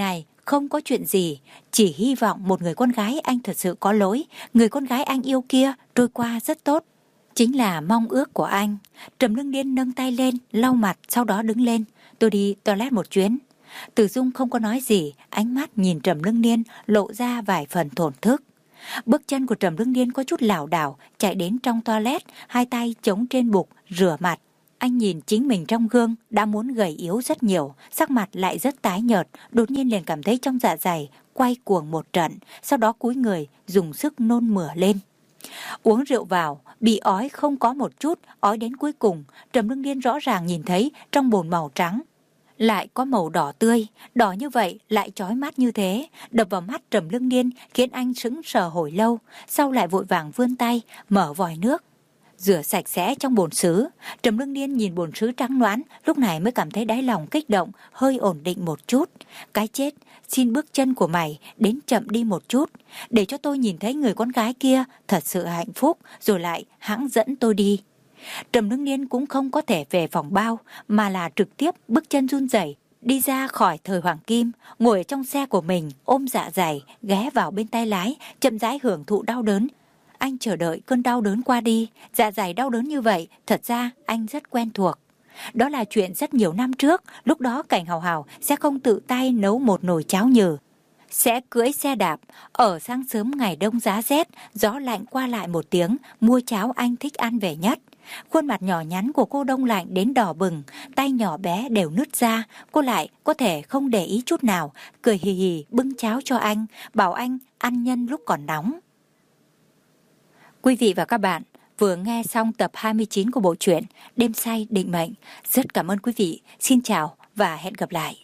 không có chuyện gì, chỉ hy vọng một người con gái anh thật sự có lỗi, người con gái anh yêu kia trôi qua rất tốt. Chính là mong ước của anh. Trầm Lương Điên nâng tay lên, lau mặt, sau đó đứng lên. Tôi đi toilet một chuyến. Tử Dung không có nói gì, ánh mắt nhìn Trầm Lương Điên lộ ra vài phần thổn thức. Bước chân của Trầm Lương Điên có chút lảo đảo, chạy đến trong toilet, hai tay chống trên bục, rửa mặt. Anh nhìn chính mình trong gương, đã muốn gầy yếu rất nhiều, sắc mặt lại rất tái nhợt, đột nhiên liền cảm thấy trong dạ dày quay cuồng một trận, sau đó cúi người dùng sức nôn mửa lên. Uống rượu vào, bị ói không có một chút, ói đến cuối cùng, Trầm Lương Điên rõ ràng nhìn thấy trong bồn màu trắng lại có màu đỏ tươi, đỏ như vậy lại chói mắt như thế, đập vào mắt Trầm Lương Điên khiến anh sững sờ hồi lâu, sau lại vội vàng vươn tay mở vòi nước rửa sạch sẽ trong bồn sứ. Trầm Lương Điên nhìn bồn sứ trắng nõn, lúc này mới cảm thấy đáy lòng kích động, hơi ổn định một chút. Cái chết, xin bước chân của mày đến chậm đi một chút, để cho tôi nhìn thấy người con gái kia thật sự hạnh phúc, rồi lại hãng dẫn tôi đi. Trầm Lương Điên cũng không có thể về phòng bao, mà là trực tiếp bước chân run rẩy đi ra khỏi thời Hoàng Kim, ngồi ở trong xe của mình, ôm dạ dày, ghé vào bên tay lái, chậm rãi hưởng thụ đau đớn. Anh chờ đợi cơn đau đớn qua đi, dạ dày đau đớn như vậy, thật ra anh rất quen thuộc. Đó là chuyện rất nhiều năm trước, lúc đó Cảnh Hào Hào sẽ không tự tay nấu một nồi cháo nhừ, sẽ cưỡi xe đạp, ở sáng sớm ngày đông giá rét, gió lạnh qua lại một tiếng, mua cháo anh thích ăn về nhất. Khuôn mặt nhỏ nhắn của cô đông lạnh đến đỏ bừng, tay nhỏ bé đều nứt ra, cô lại có thể không để ý chút nào, cười hì hì bưng cháo cho anh, bảo anh ăn nhân lúc còn nóng. Quý vị và các bạn vừa nghe xong tập hai mươi chín của bộ truyện Đêm Say Định Mệnh. Rất cảm ơn quý vị, xin chào và hẹn gặp lại.